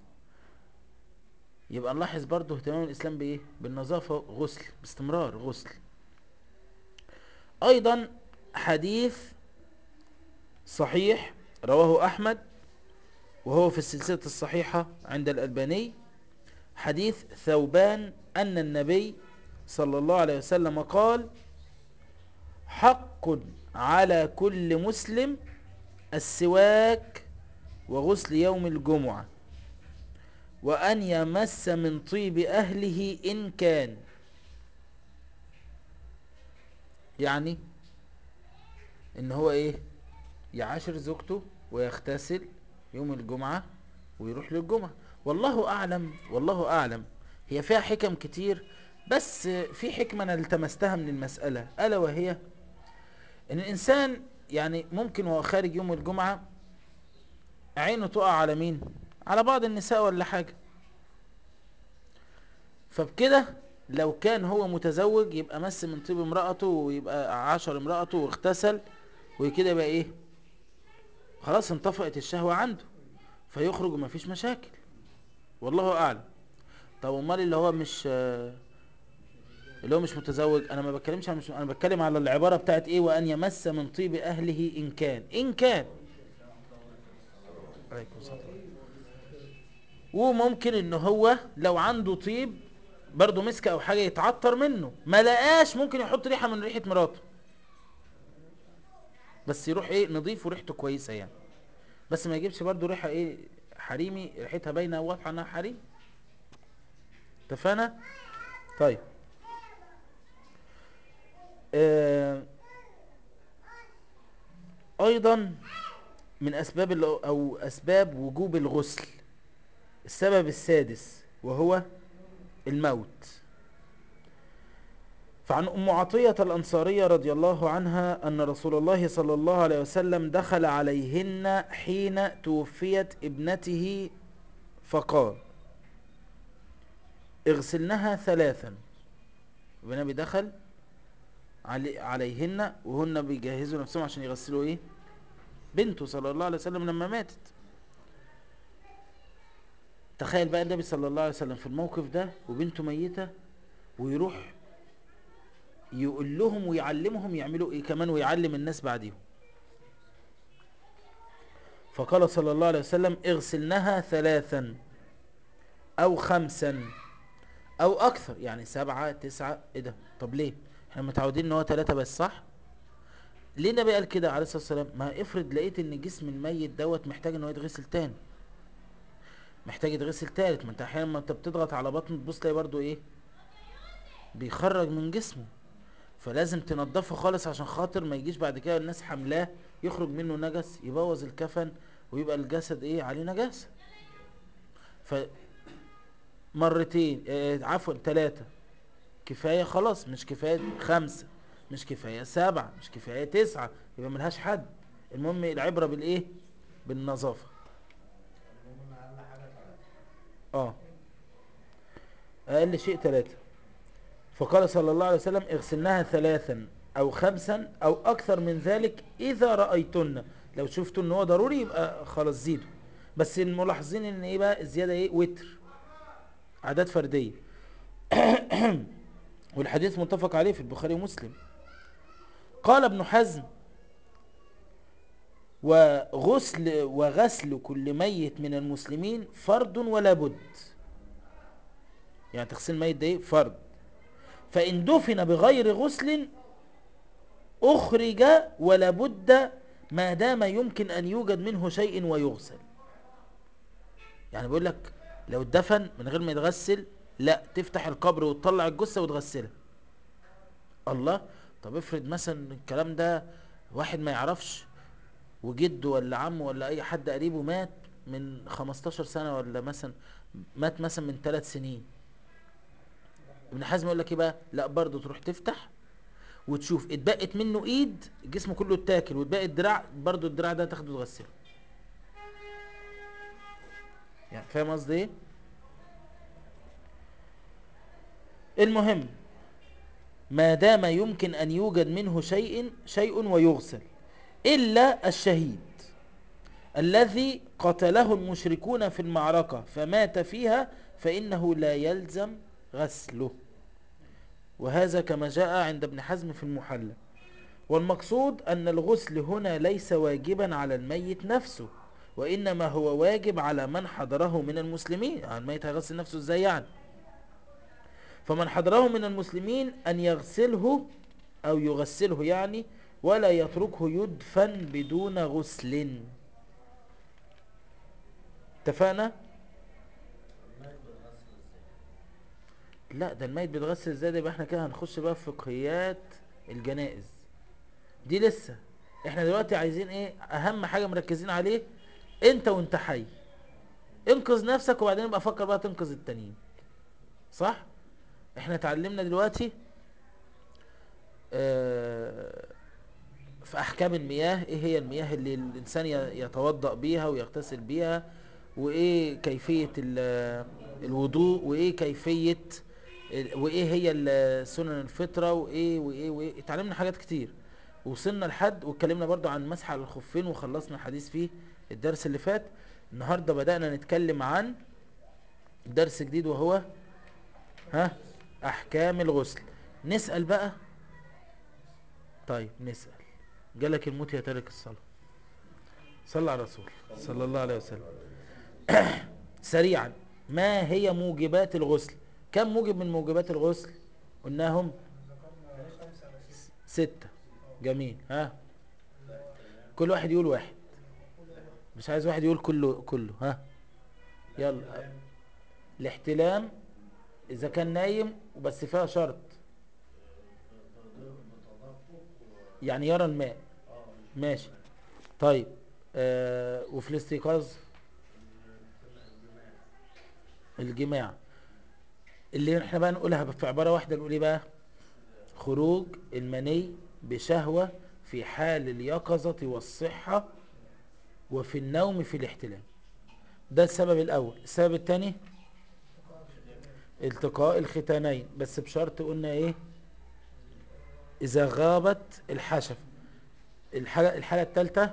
يبقى نلاحظ برضو اهتمام الإسلام بايه؟ بالنظافة، غسل باستمرار، غسل. أيضا حديث صحيح رواه أحمد وهو في السلسلة الصحيحة عند الألباني، حديث ثوبان أن النبي صلى الله عليه وسلم قال: حق على كل مسلم السواك وغسل يوم الجمعة، وأن يمس من طيب أهله إن كان. يعني إن هو إيه؟ يعاشر زوجته ويغتسل يوم الجمعة ويروح للجمعة. والله أعلم، والله أعلم. هي فيها حكم كتير، بس في حكمة أنا التمستها من المسألة، ألا وهي إن الإنسان يعني ممكن وهو خارج يوم الجمعة عينه تقع على مين؟ على بعض النساء ولا حاجة. فبكده لو كان هو متزوج يبقى مس من طيب امرأته ويبقى عاشر امرأته واغتسل، وكده يبقى ايه؟ خلاص انطفأت الشهوة عنده، فيخرج وما فيش مشاكل. والله اعلم. طب امال اللي هو مش اللي هو مش متزوج، انا ما بتكلمش عن مش... انا بتكلم على العبارة بتاعت ايه؟ وان يمس من طيب اهله ان كان. ان كان عليكم السلام. وممكن ان هو لو عنده طيب برضه مسك او حاجة يتعطر منه، ما لقاش، ممكن يحط ريحة من ريحة مراته، بس يروح ايه؟ نضيف وريحته كويسة يعني، بس ما يجيبش برضه ريحة ايه؟ حريمي، ريحتها باينة واضحة انها حريم. اتفقنا؟ طيب. آه ايضا من اسباب ال- او اسباب وجوب الغسل السبب السادس، وهو الموت. فعن أم عطية الأنصارية رضي الله عنها أن رسول الله صلى الله عليه وسلم دخل عليهن حين توفيت ابنته فقال: اغسلنها ثلاثا. النبي دخل علي عليهن وهن بيجهزوا نفسهم عشان يغسلوا ايه؟ بنته صلى الله عليه وسلم لما ماتت. تخيل بقى النبي صلى الله عليه وسلم في الموقف ده وبنته ميتة، ويروح يقول لهم ويعلمهم يعملوا ايه كمان، ويعلم الناس بعديهم. فقال صلى الله عليه وسلم: اغسلنها ثلاثا. او خمسا او اكثر، يعني سبعة تسعة. ايه ده؟ طب ليه؟ احنا متعودين ان هو ثلاثة بس، صح؟ ليه النبي قال كده عليه الصلاة والسلام؟ ما افرض لقيت ان جسم الميت دوت محتاج ان هو يتغسل تاني، محتاج يتغسل تالت. ما انت احيانا ما انت بتضغط على بطنه تبص تلاقي برضو ايه، بيخرج من جسمه، فلازم تنضفه خالص عشان خاطر ما يجيش بعد كده الناس حملاه يخرج منه نجس يبوظ الكفن ويبقى الجسد ايه عليه نجاسة. فمرتين اه عفوا ثلاثة كفاية خلاص، مش كفاية خمسة، مش كفاية سبعة، مش كفاية تسعة، يبقى ملهاش حد. المهم العبرة بالايه؟ بالنظافة. المهم اقل حاجه ثلاثه. اه اقل شيء ثلاثة. فقال صلى الله عليه وسلم اغسلناها ثلاثا او خمسا او اكثر من ذلك اذا رأيتن. لو شفتوا ان هو ضروري يبقى خلاص زيدوا، بس الملاحظين ان ايه بقى الزيادة؟ ايه؟ وتر، عادات فردية. والحديث متفق عليه في البخاري ومسلم. قال ابن حزم وغسل وغسل كل ميت من المسلمين فرض ولا بد. يعني تغسيل الميت ده ايه؟ فرض. فإن دفن بغير غسل أخرج ولا بد ما دام يمكن أن يوجد منه شيء ويغسل. يعني بيقول لك لو اتدفن من غير ما يتغسل، لا تفتح القبر وتطلع الجثة وتغسلها. الله، طب افرض مثلا الكلام ده واحد ما يعرفش، وجده ولا عمه ولا اي حد قريبه مات من خمستاشر سنة، ولا مثلا مات مثلا من ثلاث سنين. ابن حزم يقول لك ايه بقى؟ لا برضه تروح تفتح وتشوف اتبقت منه ايد، الجسم كله اتاكل، واتبقى الدراع، برضه الدراع ده تاخده تغسله. يعني فاهم قصدي ايه؟ المهم ما دام يمكن ان يوجد منه شيء شيء ويغسل، الا الشهيد الذي قتله المشركون في المعركة فمات فيها فانه لا يلزم غسله. وهذا كما جاء عند ابن حزم في المحلى. والمقصود أن الغسل هنا ليس واجبا على الميت نفسه، وإنما هو واجب على من حضره من المسلمين. يعني الميت هيغسل نفسه ازاي يعني؟ فمن حضره من المسلمين أن يغسله أو يغسله يعني، ولا يتركه يدفن بدون غسل. اتفقنا؟ الميت بيتغسل ازاي؟ لا ده الميت بيتغسل ازاي ده يبقى احنا كده هنخش بقى في فقهيات الجنائز دي لسه. احنا دلوقتي عايزين ايه؟ اهم حاجة مركزين عليه انت وانت حي، انقذ نفسك وبعدين ابقى فكر بقى تنقذ التانيين، صح؟ احنا اتعلمنا دلوقتي اه في احكام المياه، ايه هي المياه اللي الانسان ي- يتوضأ بيها ويغتسل بيها، وايه كيفية ال- الوضوء، وايه كيفية ال- وايه هي ال- سنن الفطرة، وايه وايه وايه اتعلمنا حاجات كتير. وصلنا لحد واتكلمنا برضو عن مسح على الخفين وخلصنا الحديث فيه الدرس اللي فات. النهاردة بدأنا نتكلم عن درس جديد وهو ها احكام الغسل. نسأل بقى. طيب نسأل. جالك الموت يا تارك الصلاة؟ صلى على الرسول صلى الله عليه وسلم. سريعا، ما هي موجبات الغسل؟ كم موجب من موجبات الغسل قلناهم؟ ذكرنا خمسة بس. ستة. اه جميل، ها اللي هو كل واحد يقول واحد، كل واحد. مش عايز واحد يقول كله كله، ها يلا. الاحتلام. الاحتلام اذا كان نايم وبس فيها شرط، بتض- بتدفق و يعني يرى الماء. اه يشوف ماشي. الماء. طيب آه وفي الاستيقاظ ال- الجماع. الجماع. اللي احنا بقى نقولها في عبارة واحدة نقول ايه بقى؟ خروج المني بشهوة في حال اليقظة والصحة، وفي النوم في الاحتلام. ده السبب الاول. السبب الثاني التقاء الختانين. التقاء الختانين، بس بشرط قلنا ايه؟ اذا غابت الحشفة. الحالة الحالة الثالثة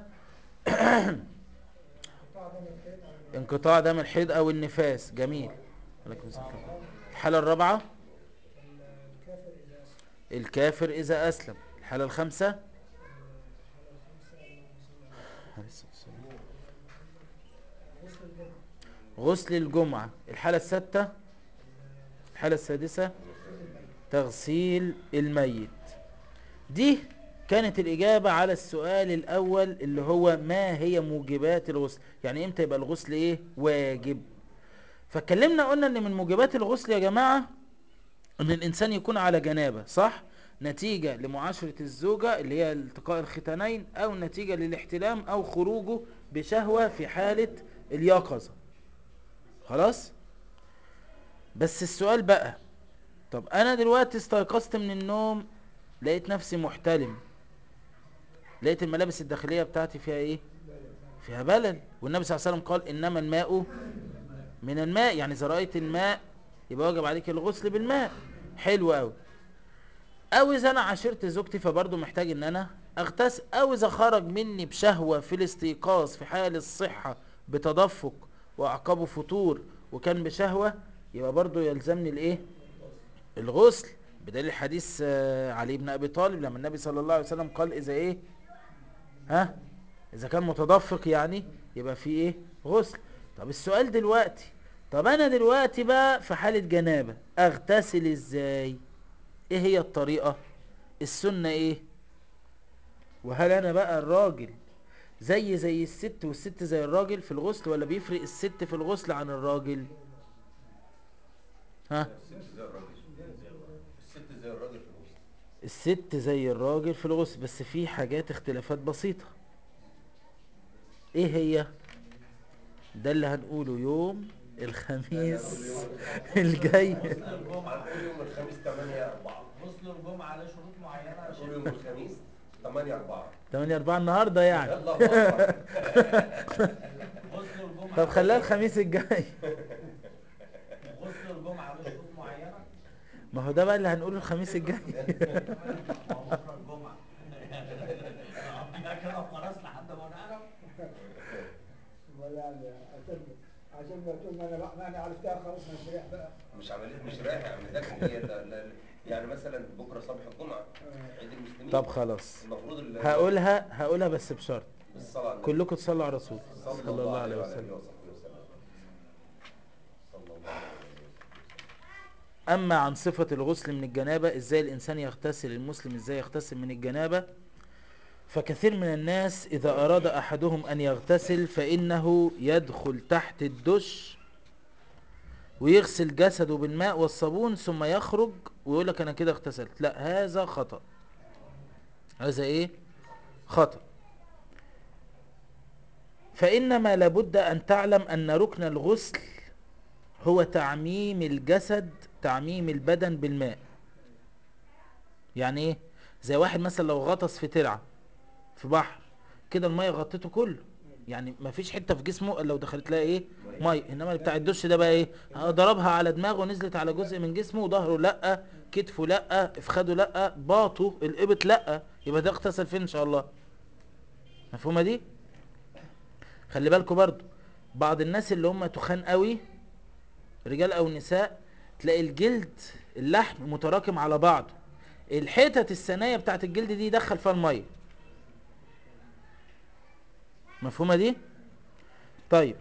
انقطاع دم الحيض او النفاس. انقطاع دم الحيض او النفاس. جميل. عليكم السلام. الحالة الرابعة ال- الكافر اذا اسلم. الكافر اذا اسلم. الحالة الخامسة الحالة الخامسة اللهم صل على محمد. غسل الجنة. غسل الجمعة. الحالة السادسة، الحالة السادسة تغسيل الميت. دي كانت الإجابة على السؤال الأول اللي هو ما هي موجبات الغسل، يعني امتى يبقى الغسل ايه واجب. فاتكلمنا قلنا ان من موجبات الغسل يا جماعة ان الانسان يكون على جنابة، صح؟ نتيجة لمعاشرة الزوجة اللي هي التقاء الختانين، او نتيجة للاحتلام او خروجه بشهوة في حالة اليقظة. خلاص. بس السؤال بقى، طب انا دلوقتي استيقظت من النوم، لقيت نفسي محتلم، لقيت الملابس الداخلية بتاعتي فيها ايه؟ فيها بلل. والنبي صلى الله عليه وسلم قال انما الماء من الماء، يعني اذا رأيت الماء يبقى واجب عليك الغسل بالماء. حلو قوي. او اذا انا عاشرت زوجتي فبرضه محتاج ان انا اغتسل، او اذا خرج مني بشهوة في الاستيقاظ في حال الصحة بتدفق واعقابه فطور وكان بشهوة، يبقى برضه يلزمني الايه؟ الغسل. بدليل حديث آه، علي بن ابي طالب لما النبي صلى الله عليه وسلم قال اذا ايه؟ ها؟ اذا كان متدفق يعني يبقى في ايه؟ غسل. طب السؤال دلوقتي، طب انا دلوقتي بقى في حالة جنابة اغتسل ازاي؟ ايه هي الطريقة؟ السنة ايه؟ وهل انا بقى الراجل زي زي الست والست زي الراجل في الغسل، ولا بيفرق الست في الغسل عن الراجل؟ ها؟ الست زي الراجل، الست زي الراجل في الوسط. الست زي الراجل في الغسل، بس في حاجات اختلافات بسيطة. ايه هي؟ ده اللي هنقوله يوم الخميس الجاي. غسل الجمعة، هنقول يوم الخميس ثمانية أربعة. غسل الجمعة له شروط معينة يا هنقول شيخ؟ يوم الخميس ثمانية أربعة. تمانية اربعة النهاردة يعني. الله أكبر. غسل الجمعة طب له خليها شروط- الخميس الجاي. غسل الجمعة له شروط معينة؟ ما هو ده بقى اللي هنقوله الخميس الجاي. ما هو بكرة الجمعة. نقضيها كده وخلاص لحد ما نعرف. ولا يعني عشان عشان ما تقول ما انا بقى ما انا عرفتها خلاص مش رايح بقى. مش عملية مش رايح يا عم زكي، هي ال- ال- ال- يعني مثلا بكرة صبح الجمعة عيد المسلمين. طب خلاص، المفروض ال- هقولها هقولها بس بشرط بالصلاة على النبي كلكم تصلوا على الرسول صلى الله عليه وعلى وسلم. آله وصحبه وسلم. صلى الله عليه وسلم. اما عن صفة الغسل من الجنابة، ازاي الانسان يغتسل، المسلم ازاي يغتسل من الجنابة، فكثير من الناس اذا اراد احدهم ان يغتسل فانه يدخل تحت الدش ويغسل جسده بالماء والصابون ثم يخرج ويقول لك انا كده اغتسلت. لا، هذا خطأ. هذا ايه؟ خطأ. فانما لابد ان تعلم ان ركن الغسل هو تعميم الجسد، تعميم البدن بالماء. يعني ايه؟ زي واحد مثلا لو غطس في ترعة في بحر كده، المية غطته كله، يعني ما فيش حتة في جسمه الا لو دخلت لها ايه؟ مية. انما بتاع الدش ده بقى ايه؟ ضربها على دماغه ونزلت على جزء من جسمه، وظهره لا، كتفه لا، افخاده لا، باطه الابط لا، يبقى ده اغتسل فين ان شاء الله؟ مفهومة دي؟ خلي بالكوا برضو بعض الناس اللي هم تخان قوي، رجال او نساء، تلاقي الجلد اللحم متراكم على بعض، الحتت الثانية بتاعت الجلد دي يدخل فيها المية. مفهومة دي؟ طيب،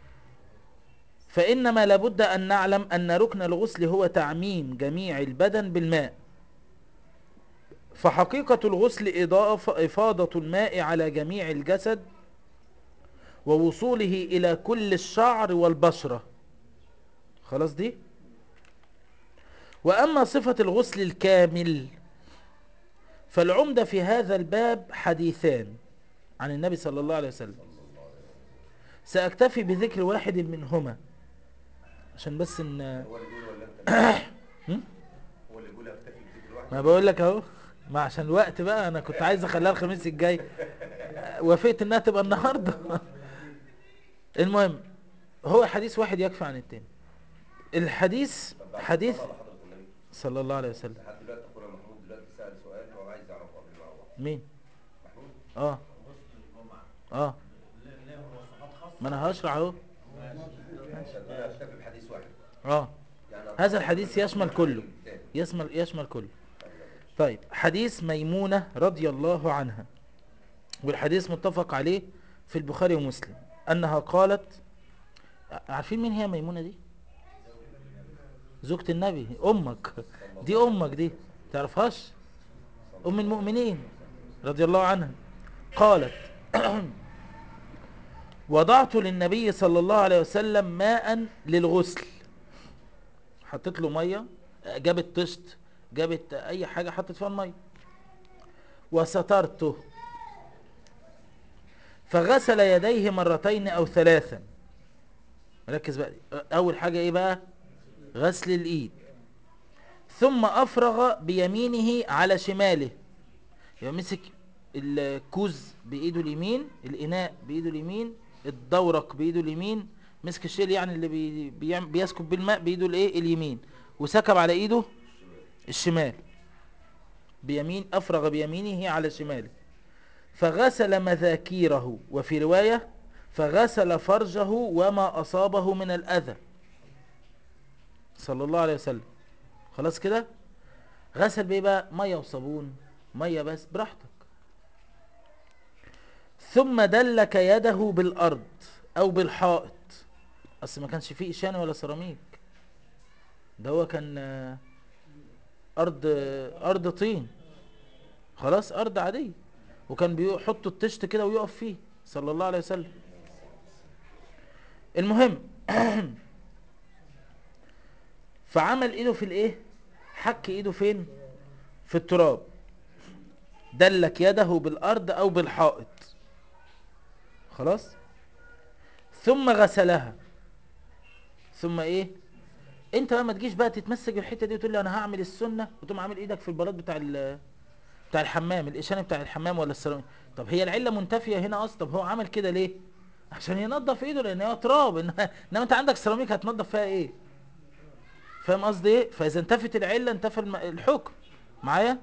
فإنما لابد أن نعلم أن ركن الغسل هو تعميم جميع البدن بالماء. فحقيقة الغسل إضافة إفاضة الماء على جميع الجسد ووصوله إلى كل الشعر والبشرة. خلاص دي؟ وأما صفة الغسل الكامل فالعمدة في هذا الباب حديثان عن النبي صلى الله عليه وسلم، سأكتفي بذكر واحد منهما عشان بس ان هو اللي بيقول ولا أنت؟ هم؟ هو اللي بيقول أكتفي بذكر واحد. ما بقول لك اهو، ما عشان الوقت بقى انا كنت عايز اخليها الخميس الجاي، وافقت انها تبقى النهارده. المهم، هو حديث واحد يكفي عن التاني. الحديث طب بعد حديث الصلاة على حضرة النبي صلى الله عليه وسلم. لحد دلوقتي أخونا محمود دلوقتي سأل سؤال وهو عايز يعرفه قبل ما أروح. مين؟ محمود اه غسل الجمعة اه ليه ليه مواصفات خاصة؟ ما انا هشرح اهو. ماشي. عشان أنا أكتفي بحديث واحد. اه يعني هذا أتعرض الحديث مثلا يشمل من كله، الراجل التاني. يشمل يشمل كله. طب يلا ماشي. طيب، حديث ميمونة رضي الله عنها، والحديث متفق عليه في البخاري ومسلم، أنها قالت عارفين مين هي ميمونة دي؟ زوجة النبي، امك دي، امك دي تعرفهاش؟ ام المؤمنين رضي الله عنها قالت وضعت للنبي صلى الله عليه وسلم ماء للغسل، حطيت له ميه، جابت طشت، جابت اي حاجه حطت فيها الميه، وسترته فغسل يديه مرتين او ثلاثا. ركز بقى، اول حاجه ايه بقى؟ غسل الايد. ثم افرغ بيمينه على شماله، يبقى مسك الكوز بايده اليمين، الاناء بايده اليمين، الدورق بايده اليمين، مسك الشيل يعني اللي بي بيعمل بيسكب بالماء بايده الايه اليمين، وسكب على ايده الشمال بيمين، افرغ بيمينه على شماله. فغسل مذاكيره، وفي رواية فغسل فرجه وما اصابه من الاذى صلى الله عليه وسلم. خلاص كده، غسل بايه بقى؟ ميه وصابون، ميه بس براحتك. ثم دلك يده بالارض او بالحائط، اصل ما كانش فيه اشانه ولا سيراميك، ده هو كان آه، ارض آه، ارض طين، خلاص ارض عاديه، وكان بيحط الطشت كده ويقف فيه صلى الله عليه وسلم. المهم فعمل ايده في الايه؟ حك ايده فين؟ في التراب. دلك يده بالارض او بالحائط، خلاص. ثم غسلها. ثم ايه؟ انت بقى ما تجيش بقى تتمسك بالحته دي وتقول لي انا هعمل السنه وتقوم عامل ايدك في البلاط بتاع ال- بتاع الحمام، الاشانه بتاع الحمام ولا السيراميك. طب هي العله منتفيه هنا اصلا، طب هو عمل كده ليه؟ عشان ينظف ايده، لان هو تراب، انما انما انت عندك سيراميك هتنظف فيها ايه؟ فاهم قصدي ايه؟ فاذا انتفت العله انتفى الم- الحكم معايا.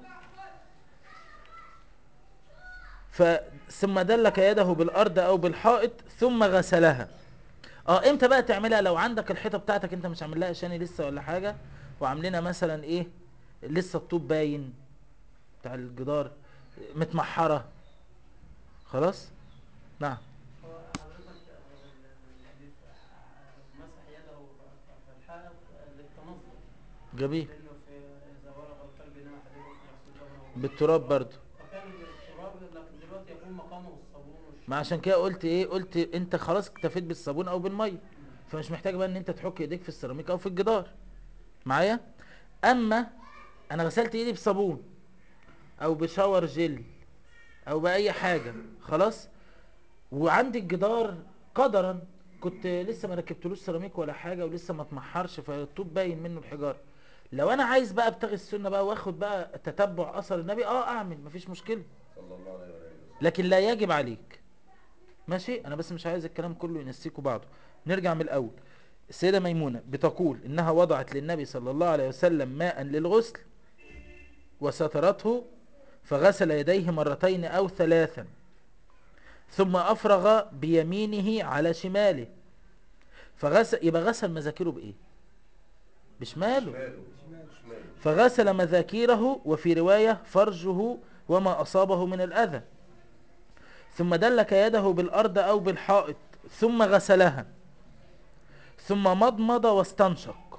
ف ثم دلك يده بالارض او بالحائط ثم غسلها. اه امتى بقى تعملها؟ لو عندك الحيطه بتاعتك انت مش عامل لها شاني لسه ولا حاجه، وعاملينها مثلا ايه، لسه الطوب باين بتاع الجدار، متمحره، خلاص. نعم. هو حضرتك آه، الحديث آه، مسح يده ف- في الحائط آه، للتنظف، جميل. لأنه في إذا ولغ الكلب إناء أحدكم فليغسل يده بالتراب برضو. فكان التراب، لكن دلوقتي يكون مقامه الصابون ما والشامبو. عشان كده قلت ايه؟ قلت انت خلاص اكتفيت بالصابون او بالميه، فمش محتاج بقى ان انت تحك ايديك في السيراميك او في الجدار معايا. اما انا غسلت ايدي بصابون او بشاور جل او باي حاجه، خلاص، وعندي الجدار قدرا كنت لسه ما ركبتلوش سيراميك ولا حاجه ولسه ما اتمحرش فالطوب باين منه الحجاره، لو انا عايز بقى ابتغي السنه بقى واخد بقى تتبع اثر النبي، اه اعمل، مفيش مشكله، صلى الله عليه وسلم. لكن لا يجب عليك. ماشي، انا بس مش عايز الكلام كله ينسيكوا بعضه. نرجع من الاول. السيده ميمونه بتقول انها وضعت للنبي صلى الله عليه وسلم ماء للغسل وسترته فغسل يديه مرتين او ثلاثا، ثم افرغ بيمينه على شماله فغسل، يبقى غسل مذاكيره بايه؟ بشماله. شماله. شماله. فغسل مذاكيره، وفي رواية فرجه وما اصابه من الاذى. ثم دلك يده بالارض او بالحائط ثم غسلها، ثم مضمض واستنشق.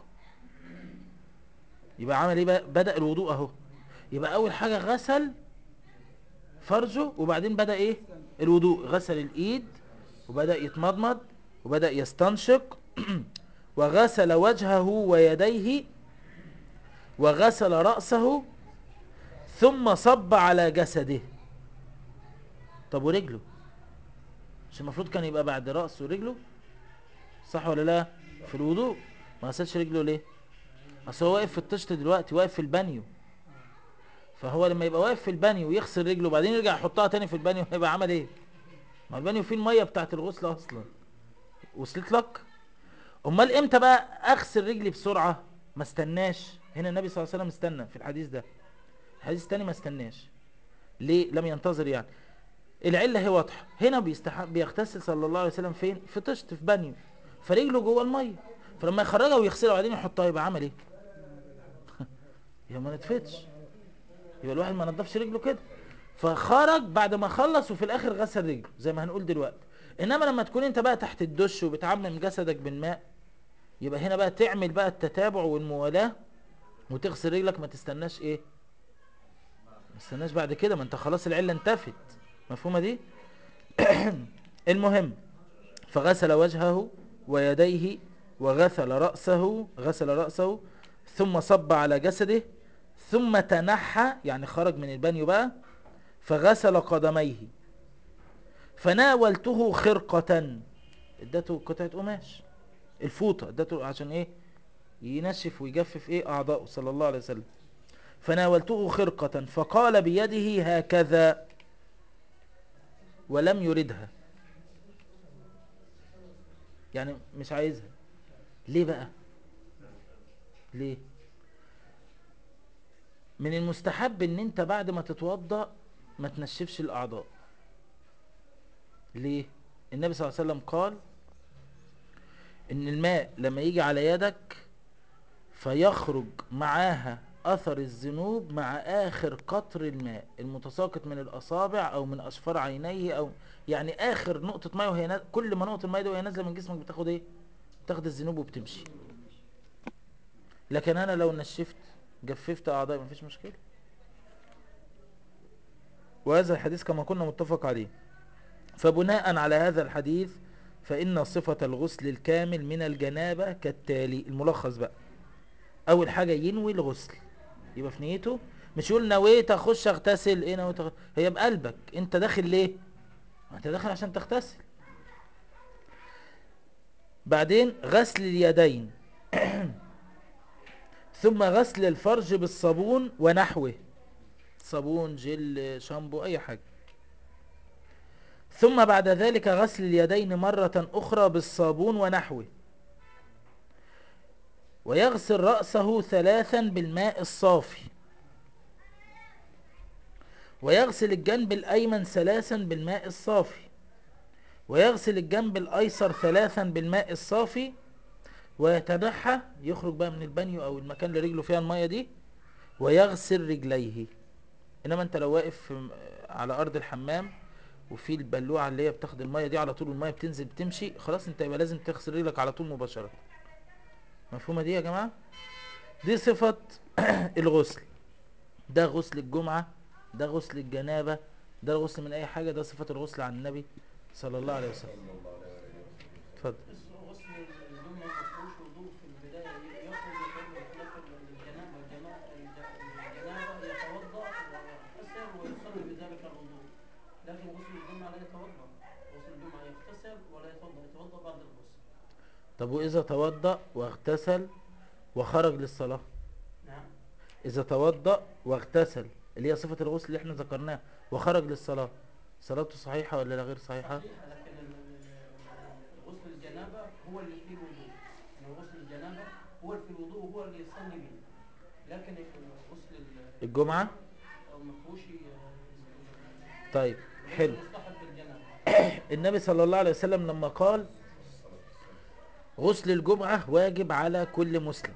يبقى عمل ايه بقى؟ بدأ الوضوء اهو. يبقى اول حاجة غسل فرجه، وبعدين بدأ ايه؟ الوضوء. غسل الايد وبدأ يتمضمض وبدأ يستنشق وغسل وجهه ويديه وغسل رأسه ثم صب على جسده. طب ورجله؟ مش المفروض كان يبقى بعد رأسه ورجله؟ صح ولا لا؟ في الوضوء ما غسلش رجله ليه؟ اصل هو واقف في الطشت دلوقتي، واقف في البانيو، فهو لما يبقى واقف في البانيو ويغسل رجله وبعدين يرجع يحطها تاني في البانيو هيبقى عمل ايه؟ ما البانيو فيه الميه بتاعت الغسل اصلا. وصلت لك؟ امال امتى بقى اغسل رجلي بسرعه؟ ما استناش. هنا النبي صلى الله عليه وسلم استنى في الحديث ده، الحديث الثاني ما استناش. ليه لم ينتظر يعني؟ العله هي واضحه. هنا بيستح... بيغتسل صلى الله عليه وسلم فين؟ في طشت في بانيو، فرجله جوه الميه، فلما يخرجها ويغسلها وبعدين يحطها يبقى عمل ايه؟ يبقى ما نتفتش، يبقى الواحد ما نضفش رجله كده. فخرج بعد ما خلص وفي الاخر غسل رجله زي ما هنقول دلوقتي. انما لما تكون انت بقى تحت الدش وبتعمم جسدك بالماء، يبقى هنا بقى تعمل بقى التتابع والموالاة وتغسل رجلك، ما تستناش ايه، ما تستناش بعد كده، ما انت خلاص العلة انتفت. مفهومة دي؟ المهم، فغسل وجهه ويديه وغسل رأسه، غسل رأسه ثم صب على جسده، ثم تنحى يعني خرج من البانيو بقى، فغسل قدميه، فناولته خرقة، ادته قطعة قماش، الفوطة ادته عشان ايه، ينشف ويجفف ايه اعضاءه صلى الله عليه وسلم. فناولته خرقة فقال بيده هكذا ولم يردها، يعني مش عايزها. ليه بقى؟ ليه؟ من المستحب ان انت بعد ما تتوضأ ما تنشفش الاعضاء. ليه؟ النبي صلى الله عليه وسلم قال ان الماء لما يجي على يدك فيخرج معاها اثر الذنوب مع اخر قطر الماء المتساقط من الاصابع او من اشفار عينيه، او يعني اخر نقطة ماء وهي نازلة، كل ما نقطة الماء دي وهي نازلة من جسمك بتاخد ايه، بتاخد الذنوب وبتمشي. لكن انا لو نشفت جففت اعضائي مفيش مشكلة. وهذا الحديث كما كنا متفق عليه. فبناء على هذا الحديث فإن صفة الغسل الكامل من الجنابة كالتالي. الملخص بقى، أول حاجة ينوي الغسل، يبقى في نيته، مش يقول نويت أخش أغتسل، إيه نويت أخش، هي بقلبك. أنت داخل ليه؟ أنت داخل عشان تغتسل. بعدين غسل اليدين ثم غسل الفرج بالصابون ونحوه، صابون، جل، شامبو، أي حاجة. ثم بعد ذلك غسل اليدين مرة أخرى بالصابون ونحوه، ويغسل رأسه ثلاثا بالماء الصافي، ويغسل الجنب الأيمن ثلاثا بالماء الصافي، ويغسل الجنب الأيسر ثلاثا بالماء الصافي، ويتنحى، يخرج بقى من البانيو أو المكان اللي رجله فيها المية دي، ويغسل رجليه. إنما أنت لو واقف في- على أرض الحمام وفي البلوعة اللي هي بتاخد المية دي على طول، المية بتنزل بتمشي، خلاص أنت يبقى لازم تغسل رجلك على طول مباشرة. مفهومة دي يا جماعة؟ دي صفة الغسل. ده غسل الجمعة، ده غسل الجنابة، ده الغسل من اي حاجة، ده صفة الغسل عن النبي صلى الله عليه وسلم. صلى الله عليه وسلم. اتفضل. بس غسل الجمعة ما فيهوش وضوء في البداية، ي- يخرج يخرج يخرج الجنابة الجما- الج- الجنابة يتوضأ ويغتسل ويصلي بذلك الوضوء. لكن غسل الجمعة لا يتوضأ، غسل الجمعة يغتسل ولا يتوضأ، يتوضأ بعد الغسل. طب واذا توضأ واغتسل وخرج للصلاة؟ نعم. اذا توضأ واغتسل اللي هي صفة الغسل اللي احنا ذكرناها وخرج للصلاة، صلاته صحيحة ولا لا غير صحيحة؟ صحيح، لكن ال- ال- ال- غسل الجنابة هو اللي فيه الوضوء، يعني غسل الجنابة هو اللي فيه الوضوء وهو اللي يصلي به. لكن غسل ال- الجمعة؟ ما فيهوش ال- طيب حلو. الغسل مستحب بالجنابة. النبي صلى الله عليه وسلم لما قال غسل الجمعة واجب على كل مسلم،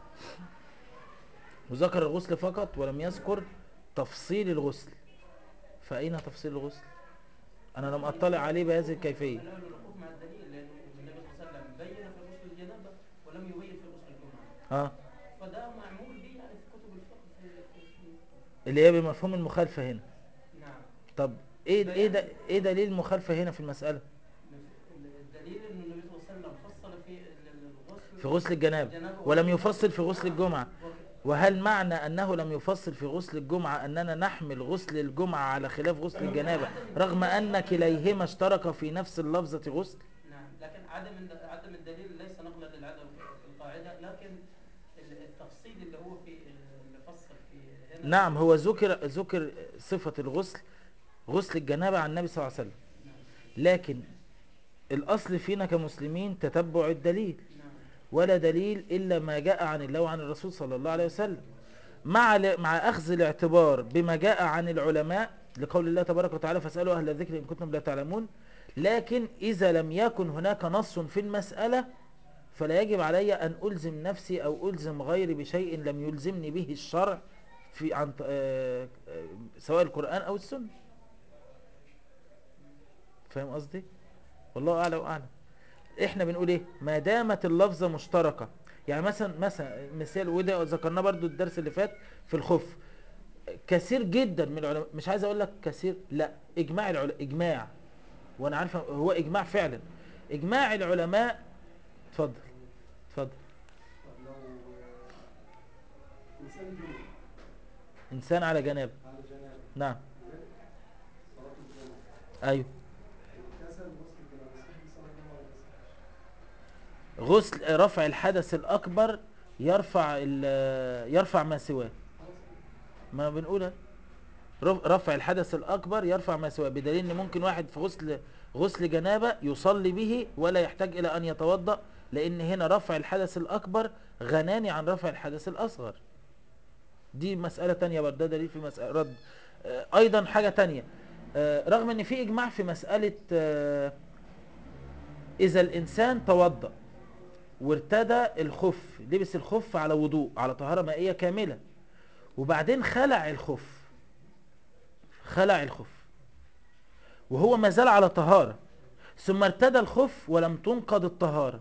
وذكر الغسل فقط ولم يذكر تفصيل الغسل. فأين تفصيل الغسل؟ أنا لم أطلع عليه بهذه الكيفية. لا له الوقوف مع الدليل، لأنه النبي صلى الله عليه وسلم بين في غسل الجنابة ولم يبين في غسل الجمعة. اه، فده معمول به يعني في كتب الفقه في, في, في اللي هي بمفهوم المخالفة هنا. نعم. طب ايه ايه ده، بيان ايه دليل المخالفة هنا في المسألة؟ الدليل انه النبي صلى الله عليه وسلم فصل في الغسل في غسل الجنابة الجنابة ولم يفصل في غسل الجمعة. وك- وهل معنى أنه لم يفصل في غسل الجمعة أننا نحمل غسل الجمعة على خلاف غسل الجنابة رغم أن كليهما اشترك في نفس اللفظة غسل؟ نعم، لكن عدم عدم الدليل ليس نقلا للعدم في القاعدة، لكن التفصيل اللي هو في اللي فصل في هنا. نعم، هو ذكر ذكر صفة الغسل، غسل الجنابة عن النبي صلى الله عليه وسلم، نعم. لكن الأصل فينا كمسلمين تتبع الدليل، نعم. ولا دليل إلا ما جاء عن الله وعن الرسول صلى الله عليه وسلم، مع مع أخذ الاعتبار بما جاء عن العلماء لقول الله تبارك وتعالى فاسألوا أهل الذكر إن كنتم لا تعلمون. لكن إذا لم يكن هناك نص في المسألة فلا يجب علي أن ألزم نفسي أو ألزم غيري بشيء لم يلزمني به الشرع في عن آه، آه، سواء القرآن أو السنة. فاهم قصدي؟ والله اعلى واعلم. احنا بنقول ايه؟ ما دامت اللفظه مشتركه. يعني مثلا مثلا مثال وده ذكرناه برضو الدرس اللي فات في الخف. كثير جدا من العلماء، مش عايز اقول لك كثير، لا، اجماع العلماء، اجماع، وانا عارف هو اجماع فعلا، اجماع العلماء. اتفضل اتفضل. طب لو إنسان جنوب انسان على جناب. على جنابه نعم. صلاة الجنوب ايوه. واغتسل غسل الجنابة، يصح صلاة الجنوب ولا ما يصحش؟ غسل رفع الحدث الاكبر يرفع ال- يرفع ما سواه. خلاص. ما بنقولها رف- رفع الحدث الاكبر يرفع ما سواه، بدليل ان ممكن واحد في غسل غسل جنابه يصلي به ولا يحتاج الى ان يتوضا، لان هنا رفع الحدث الاكبر غناني عن رفع الحدث الاصغر. دي مساله تانية برضه، ده دليل في مساله رد. آه، ايضا حاجه تانية، آه، رغم ان في اجماع في مساله، آه، اذا الانسان توضا وارتدى الخف، لبس الخف على وضوء على طهاره مائيه كامله، وبعدين خلع الخف، خلع الخف وهو ما زال على طهارة، ثم ارتدى الخف ولم تنقض الطهارة،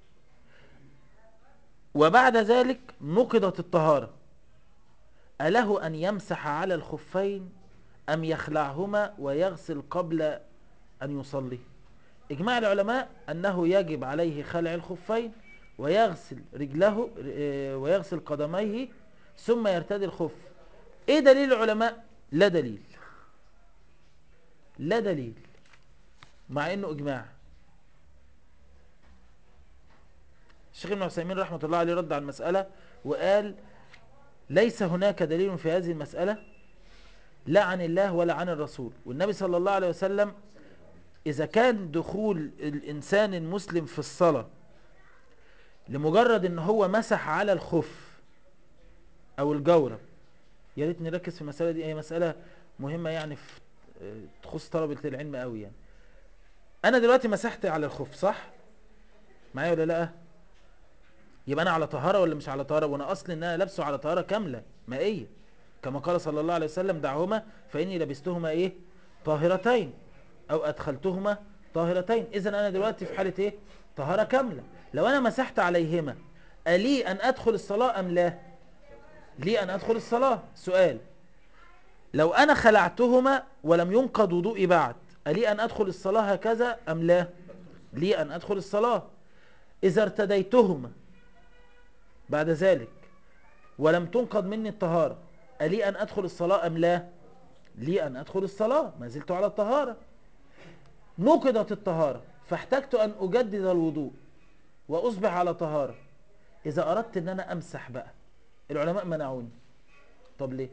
وبعد ذلك نقضت الطهارة، أله أن يمسح على الخفين أم يخلعهما ويغسل قبل أن يصلي؟ إجماع العلماء أنه يجب عليه خلع الخفين ويغسل رجله ويغسل قدميه ثم يرتدي الخف. إيه دليل العلماء؟ لا دليل، لا دليل، مع إنه إجماع. الشيخ ابن عثيمين رحمة الله عليه رد على المسألة وقال ليس هناك دليل في هذه المسألة لا عن الله ولا عن الرسول، والنبي صلى الله عليه وسلم إذا كان دخول الإنسان المسلم في الصلاة لمجرد إن هو مسح على الخف أو الجورب، يا ريت نركز في المسألة دي، هي مسألة مهمة يعني في تخص طلبة العلم قوي. يعني أنا دلوقتي مسحت على الخف، صح معايا ولا لأ؟ يبقى انا على طهاره ولا مش على طهاره؟ وانا اصل ان انا لابسه على طهاره كامله مائيه، كما قال صلى الله عليه وسلم دعهما فاني لبستهما ايه؟ طاهرتين، او ادخلتهما طاهرتين. اذا انا دلوقتي في حاله ايه؟ طهاره كامله. لو انا مسحت عليهما الي ان ادخل الصلاه ام لا؟ لي ان ادخل الصلاه. سؤال، لو انا خلعتهما ولم ينقض وضوئي بعد الي ان ادخل الصلاه هكذا ام لا؟ لي ان ادخل الصلاه. اذا ارتديتهما بعد ذلك ولم تنقض مني الطهارة ألي أن أدخل الصلاة أم لا؟ لي أن أدخل الصلاة، ما زلت على الطهارة. نقضت الطهارة فاحتجت أن أجدد الوضوء وأصبح على طهارة، إذا أردت أن أنا أمسح بقى العلماء منعوني. طب ليه؟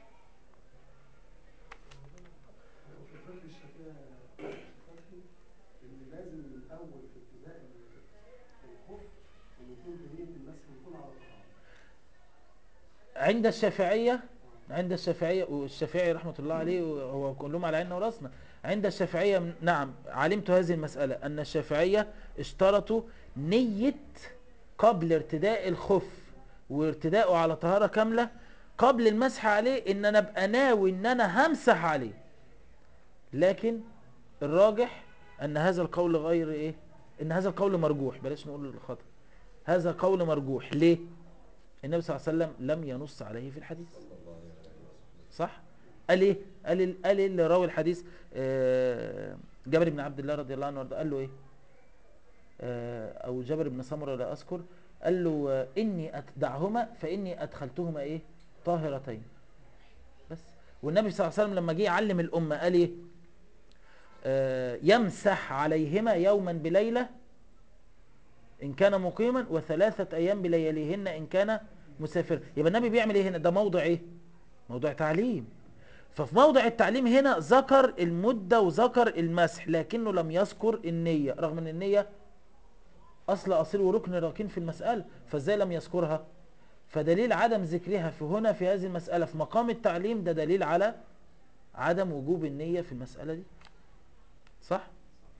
هو في الفقه الشافعي الفتحي إن لازم من أول في ابتداء الخف إن يكون بنية المسح يكون على طهارة. عند الشافعية، عند الشافعية والشافعي رحمة الله عليه هو كلهم على عيننا وراسنا، عند الشافعية نعم علمت هذه المسألة، أن الشافعية اشترطوا نية قبل ارتداء الخف وارتداؤه على طهارة كاملة قبل المسح عليه، ان انا ابقى ناوي ان انا همسح عليه. لكن الراجح ان هذا القول غير ايه، ان هذا القول مرجوح، بلاش نقول الخطأ، هذا قول مرجوح. ليه؟ النبي صلى الله عليه وسلم لم ينص عليه في الحديث، صح؟ قال ايه؟ قال ال- قال ايه اللي راوي الحديث؟ آه، جابر بن عبد الله رضي الله عنه وارضاه، قال له ايه؟ آه، او جابر بن سمرة لا اذكر، قال له آه، اني اتدعهما فاني ادخلتهما ايه؟ طاهرتين. بس. والنبي صلى الله عليه وسلم لما جه يعلم الامه قال ايه؟ آه، يمسح عليهما يوما بليله ان كان مقيما وثلاثه ايام بلياليهن ان كان مسافرا. يبقى النبي بيعمل ايه هنا؟ ده موضع ايه؟ موضع تعليم. ففي موضع التعليم هنا ذكر المدة وذكر المسح، لكنه لم يذكر النية، رغم ان النية اصل اصيل وركن راكين في المسألة، فازاي لم يذكرها؟ فدليل عدم ذكرها في هنا في هذه المسألة في مقام التعليم ده دليل على عدم وجوب النية في المسألة دي، صح؟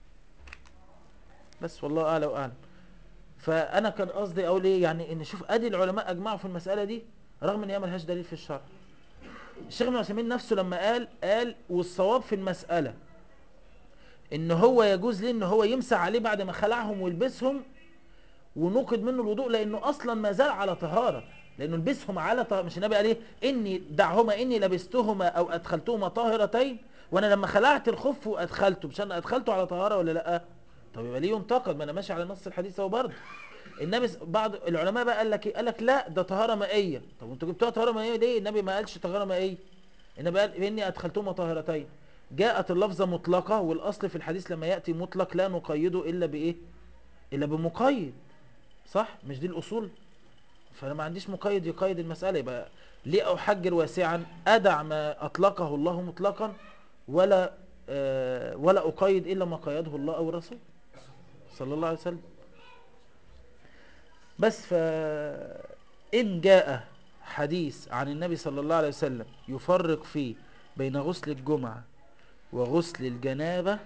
بس والله اعلى واعلم. فانا كان قصدي اقول ايه، يعني ان شوف ادي العلماء اجمعوا في المسألة دي رغم ان هي ملهاش دليل في الشرع. الشيخ ابن عثيمين نفسه لما قال قال والصواب في المسألة ان هو يجوز ليه ان هو يمسح عليه بعد ما خلعهم ويلبسهم ونوقد منه الوضوء، لانه اصلا ما زال على طهارة، لانه لبسهم على طهارة. مش النبي قال ايه؟ اني دعهما اني لبستهما او ادخلتهما طاهرتين، وانا لما خلعت الخف وادخلته، مش انا ادخلته على طهارة ولا لا؟ طب يبقى ليه ينتقد؟ ما انا ماشي على نص الحديث اهو برضه. النبي س- بعض العلماء بقى قال لك ايه؟ قال لك لا ده طهارة مائية. طب انتوا جبتوها طهارة مائية ليه؟ النبي ما قالش طهارة مائية، النبي قال اني ادخلتهما طاهرتين. جاءت اللفظة مطلقة، والاصل في الحديث لما يأتي مطلق لا نقيده الا بايه؟ الا بمقيد، صح؟ مش دي الاصول؟ فانا ما عنديش مقيد يقيد المسألة، يبقى ليه احجر واسعا ادع ما اطلقه الله مطلقا، ولا آه ولا اقيد الا ما قيده الله او الرسول صلى الله عليه وسلم. بس فإن جاء حديث عن النبي صلى الله عليه وسلم يفرق فيه بين غسل الجمعة وغسل الجنابة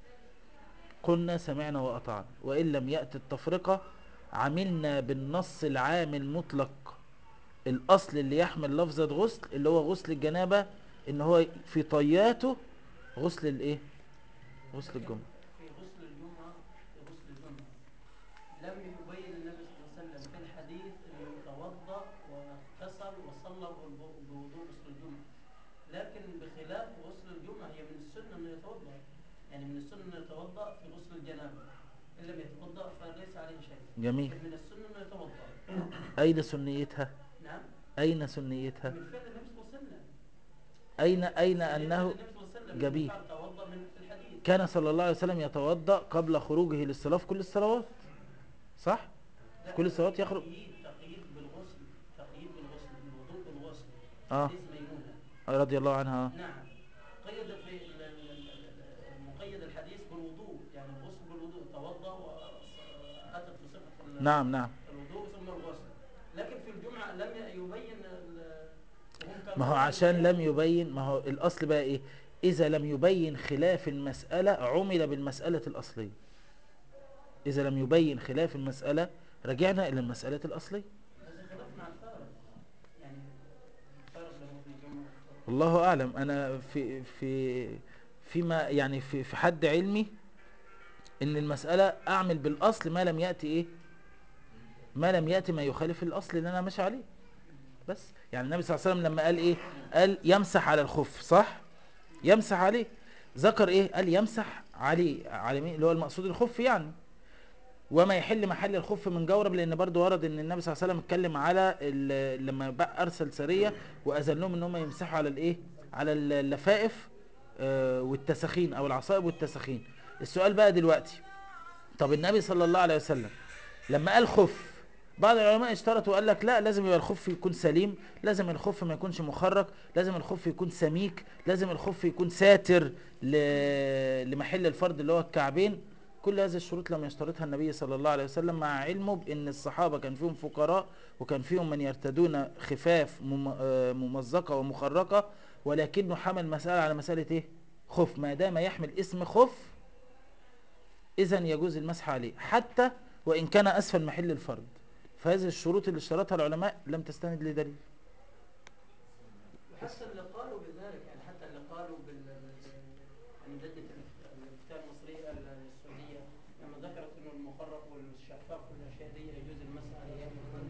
قلنا سمعنا وأطعنا، وإن لم يأتي التفرقة عملنا بالنص العام المطلق، الأصل اللي يحمل لفظة غسل اللي هو غسل الجنابة، إن هو في طياته غسل الإيه؟ غسل الجمعة. في غسل الجمعة في غسل الجمعة لم يبين النبي صلى الله عليه وسلم في الحديث انه توضأ واغتسل وصلى بالو- بوضوء غسل الجمعة، لكن بخلاف غسل الجمعة هي من السنة انه يتوضأ، يعني من السنة انه يتوضأ في غسل الجنابة، ان لم يتوضأ فليس عليه شيء، جميل. لكن من السنة انه يتوضأ. أين سنيتها؟ نعم. أين سنيتها؟ من فعل النبي صلى الله عليه وسلم. أين أين سنية أنه النبي صلى الله عليه وسلم جميل. انه قال توضأ من في الحديث. كان صلى الله عليه وسلم يتوضأ قبل خروجه للصلاة في كل الصلوات، صح؟ في لا، كل الصلوات في يخرج. تقييد تقييد بالغسل، تقييد بالغسل بالوضوء بالغسل. اه حديث ميمونة. رضي الله عنها. آه. نعم. قيد في ال- ال- ال- ال- مقيد الحديث بالوضوء، يعني الغسل بالوضوء، توضأ وأتت بصفة ال- نعم نعم. الوضوء ثم الغسل. لكن في الجمعة لم يبين ال- وهم كانوا ما هو قبل عشان القيام. لم يبين، ما هو الأصل بقى إيه؟ إذا لم يبين خلاف المسألة عمل بالمسألة الأصلية. إذا لم يبين خلاف المسألة رجعنا إلى المسألة الأصلية. هذا خلاف مع الفارق، يعني الفارق بين غسل الجمعة والفارق. والله أعلم. أنا في في فيما يعني في في حد علمي إن المسألة أعمل بالأصل ما لم يأتي إيه؟ ما لم يأتي ما يخالف الأصل اللي أنا ماشي عليه. بس يعني النبي صلى الله عليه وسلم لما قال ايه؟ قال يمسح على الخف، صح؟ يمسح عليه. ذكر ايه؟ قال يمسح عليه، على مين؟ اللي هو المقصود الخف يعني، وما يحل محل الخف من جورب، لان برضو ورد ان النبي صلى الله عليه وسلم اتكلم على ال- لما بقى ارسل سريه واذنهم ان هم يمسحوا على الايه؟ على اللفائف آه، والتسخين او العصائب والتسخين. السؤال بقى دلوقتي، طب النبي صلى الله عليه وسلم لما قال خف، بعض العلماء اشترطوا وقال لك لا، لازم يبقى الخف يكون سليم، لازم الخف ما يكونش مخرج، لازم الخف يكون سميك، لازم الخف يكون ساتر ل... لمحل الفرد اللي هو الكعبين. كل هذه الشروط لم يشترطها النبي صلى الله عليه وسلم، مع علمه بان الصحابة كان فيهم فقراء وكان فيهم من يرتدون خفاف مم... آه، ممزقة ومخرقة، ولكنه حمل مسألة على مسألة ايه؟ خف. ما دام يحمل اسم خف إذن يجوز المسح عليه حتى وإن كان أسفل محل الفرد. فهذه الشروط اللي اشترطها العلماء لم تستند لدليل. وحتى اللي قالوا بذلك، يعني حتى اللي قالوا بال بال- يعني لجنة الافتاء الافتاء المصرية السعودية لما ذكرت انه المخرق والشفاف والاشياء دي يجوز المسح عليها، هم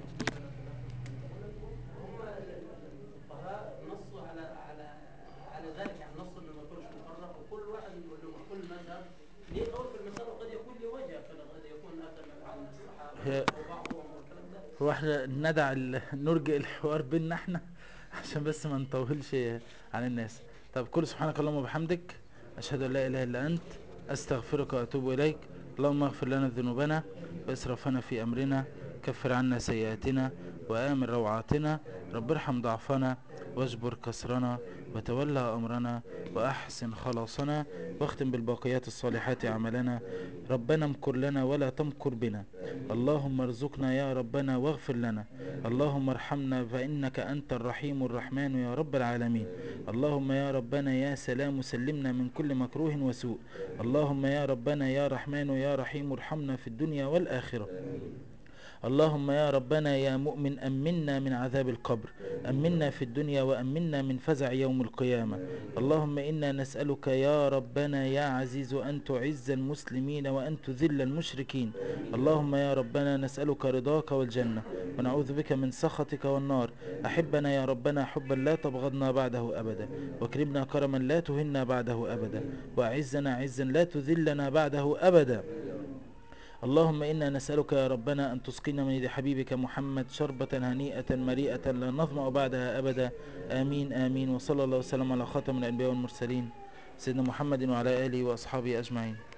ال- ال- الفقهاء نصوا على على على ذلك، يعني نصوا انه ما يكونش مخرق، وكل واحد يقول له كل مذهب ليه قول في المسألة، وقد يكون له وجه، قد يكون اتى عن هي- الصحابة او بعضهم والكلام ده. هو احنا ندع ال- نرجئ الحوار بيننا احنا عشان بس ما نطولش عن الناس. طب كل سبحانك اللهم وبحمدك أشهد أن لا إله إلا أنت أستغفرك وأتوب إليك. اللهم اغفر لنا ذنوبنا وإسرافنا في أمرنا، كفر عنا سيئاتنا وآمن روعاتنا، رب ارحم ضعفنا واجبر كسرنا وتولى أمرنا وأحسن خلاصنا، واختم بالباقيات الصالحات عملنا. ربنا امكر لنا ولا تمكر بنا، اللهم ارزقنا يا ربنا واغفر لنا، اللهم ارحمنا فإنك أنت الرحيم الرحمن يا رب العالمين. اللهم يا ربنا يا سلام سلمنا من كل مكروه وسوء. اللهم يا ربنا يا رحمن يا رحيم ارحمنا في الدنيا والآخرة. اللهم يا ربنا يا مؤمن أمنا من عذاب القبر، أمنا في الدنيا وأمنا من فزع يوم القيامة. اللهم إنا نسألك يا ربنا يا عزيز أن تعز المسلمين وأن تذل المشركين. اللهم يا ربنا نسألك رضاك والجنة ونعوذ بك من سخطك والنار. أحبنا يا ربنا حبا لا تبغضنا بعده أبدا، واكرمنا كرما لا تهنا بعده أبدا، وأعزنا عزا لا تذلنا بعده أبدا. اللهم إنا نسألك يا ربنا أن تسقينا من يد حبيبك محمد شربة هنيئة مريئة لا نظمأ بعدها أبدا. آمين آمين. وصلى الله وسلم على خاتم الأنبياء والمرسلين سيدنا محمد وعلى آله وأصحابه أجمعين.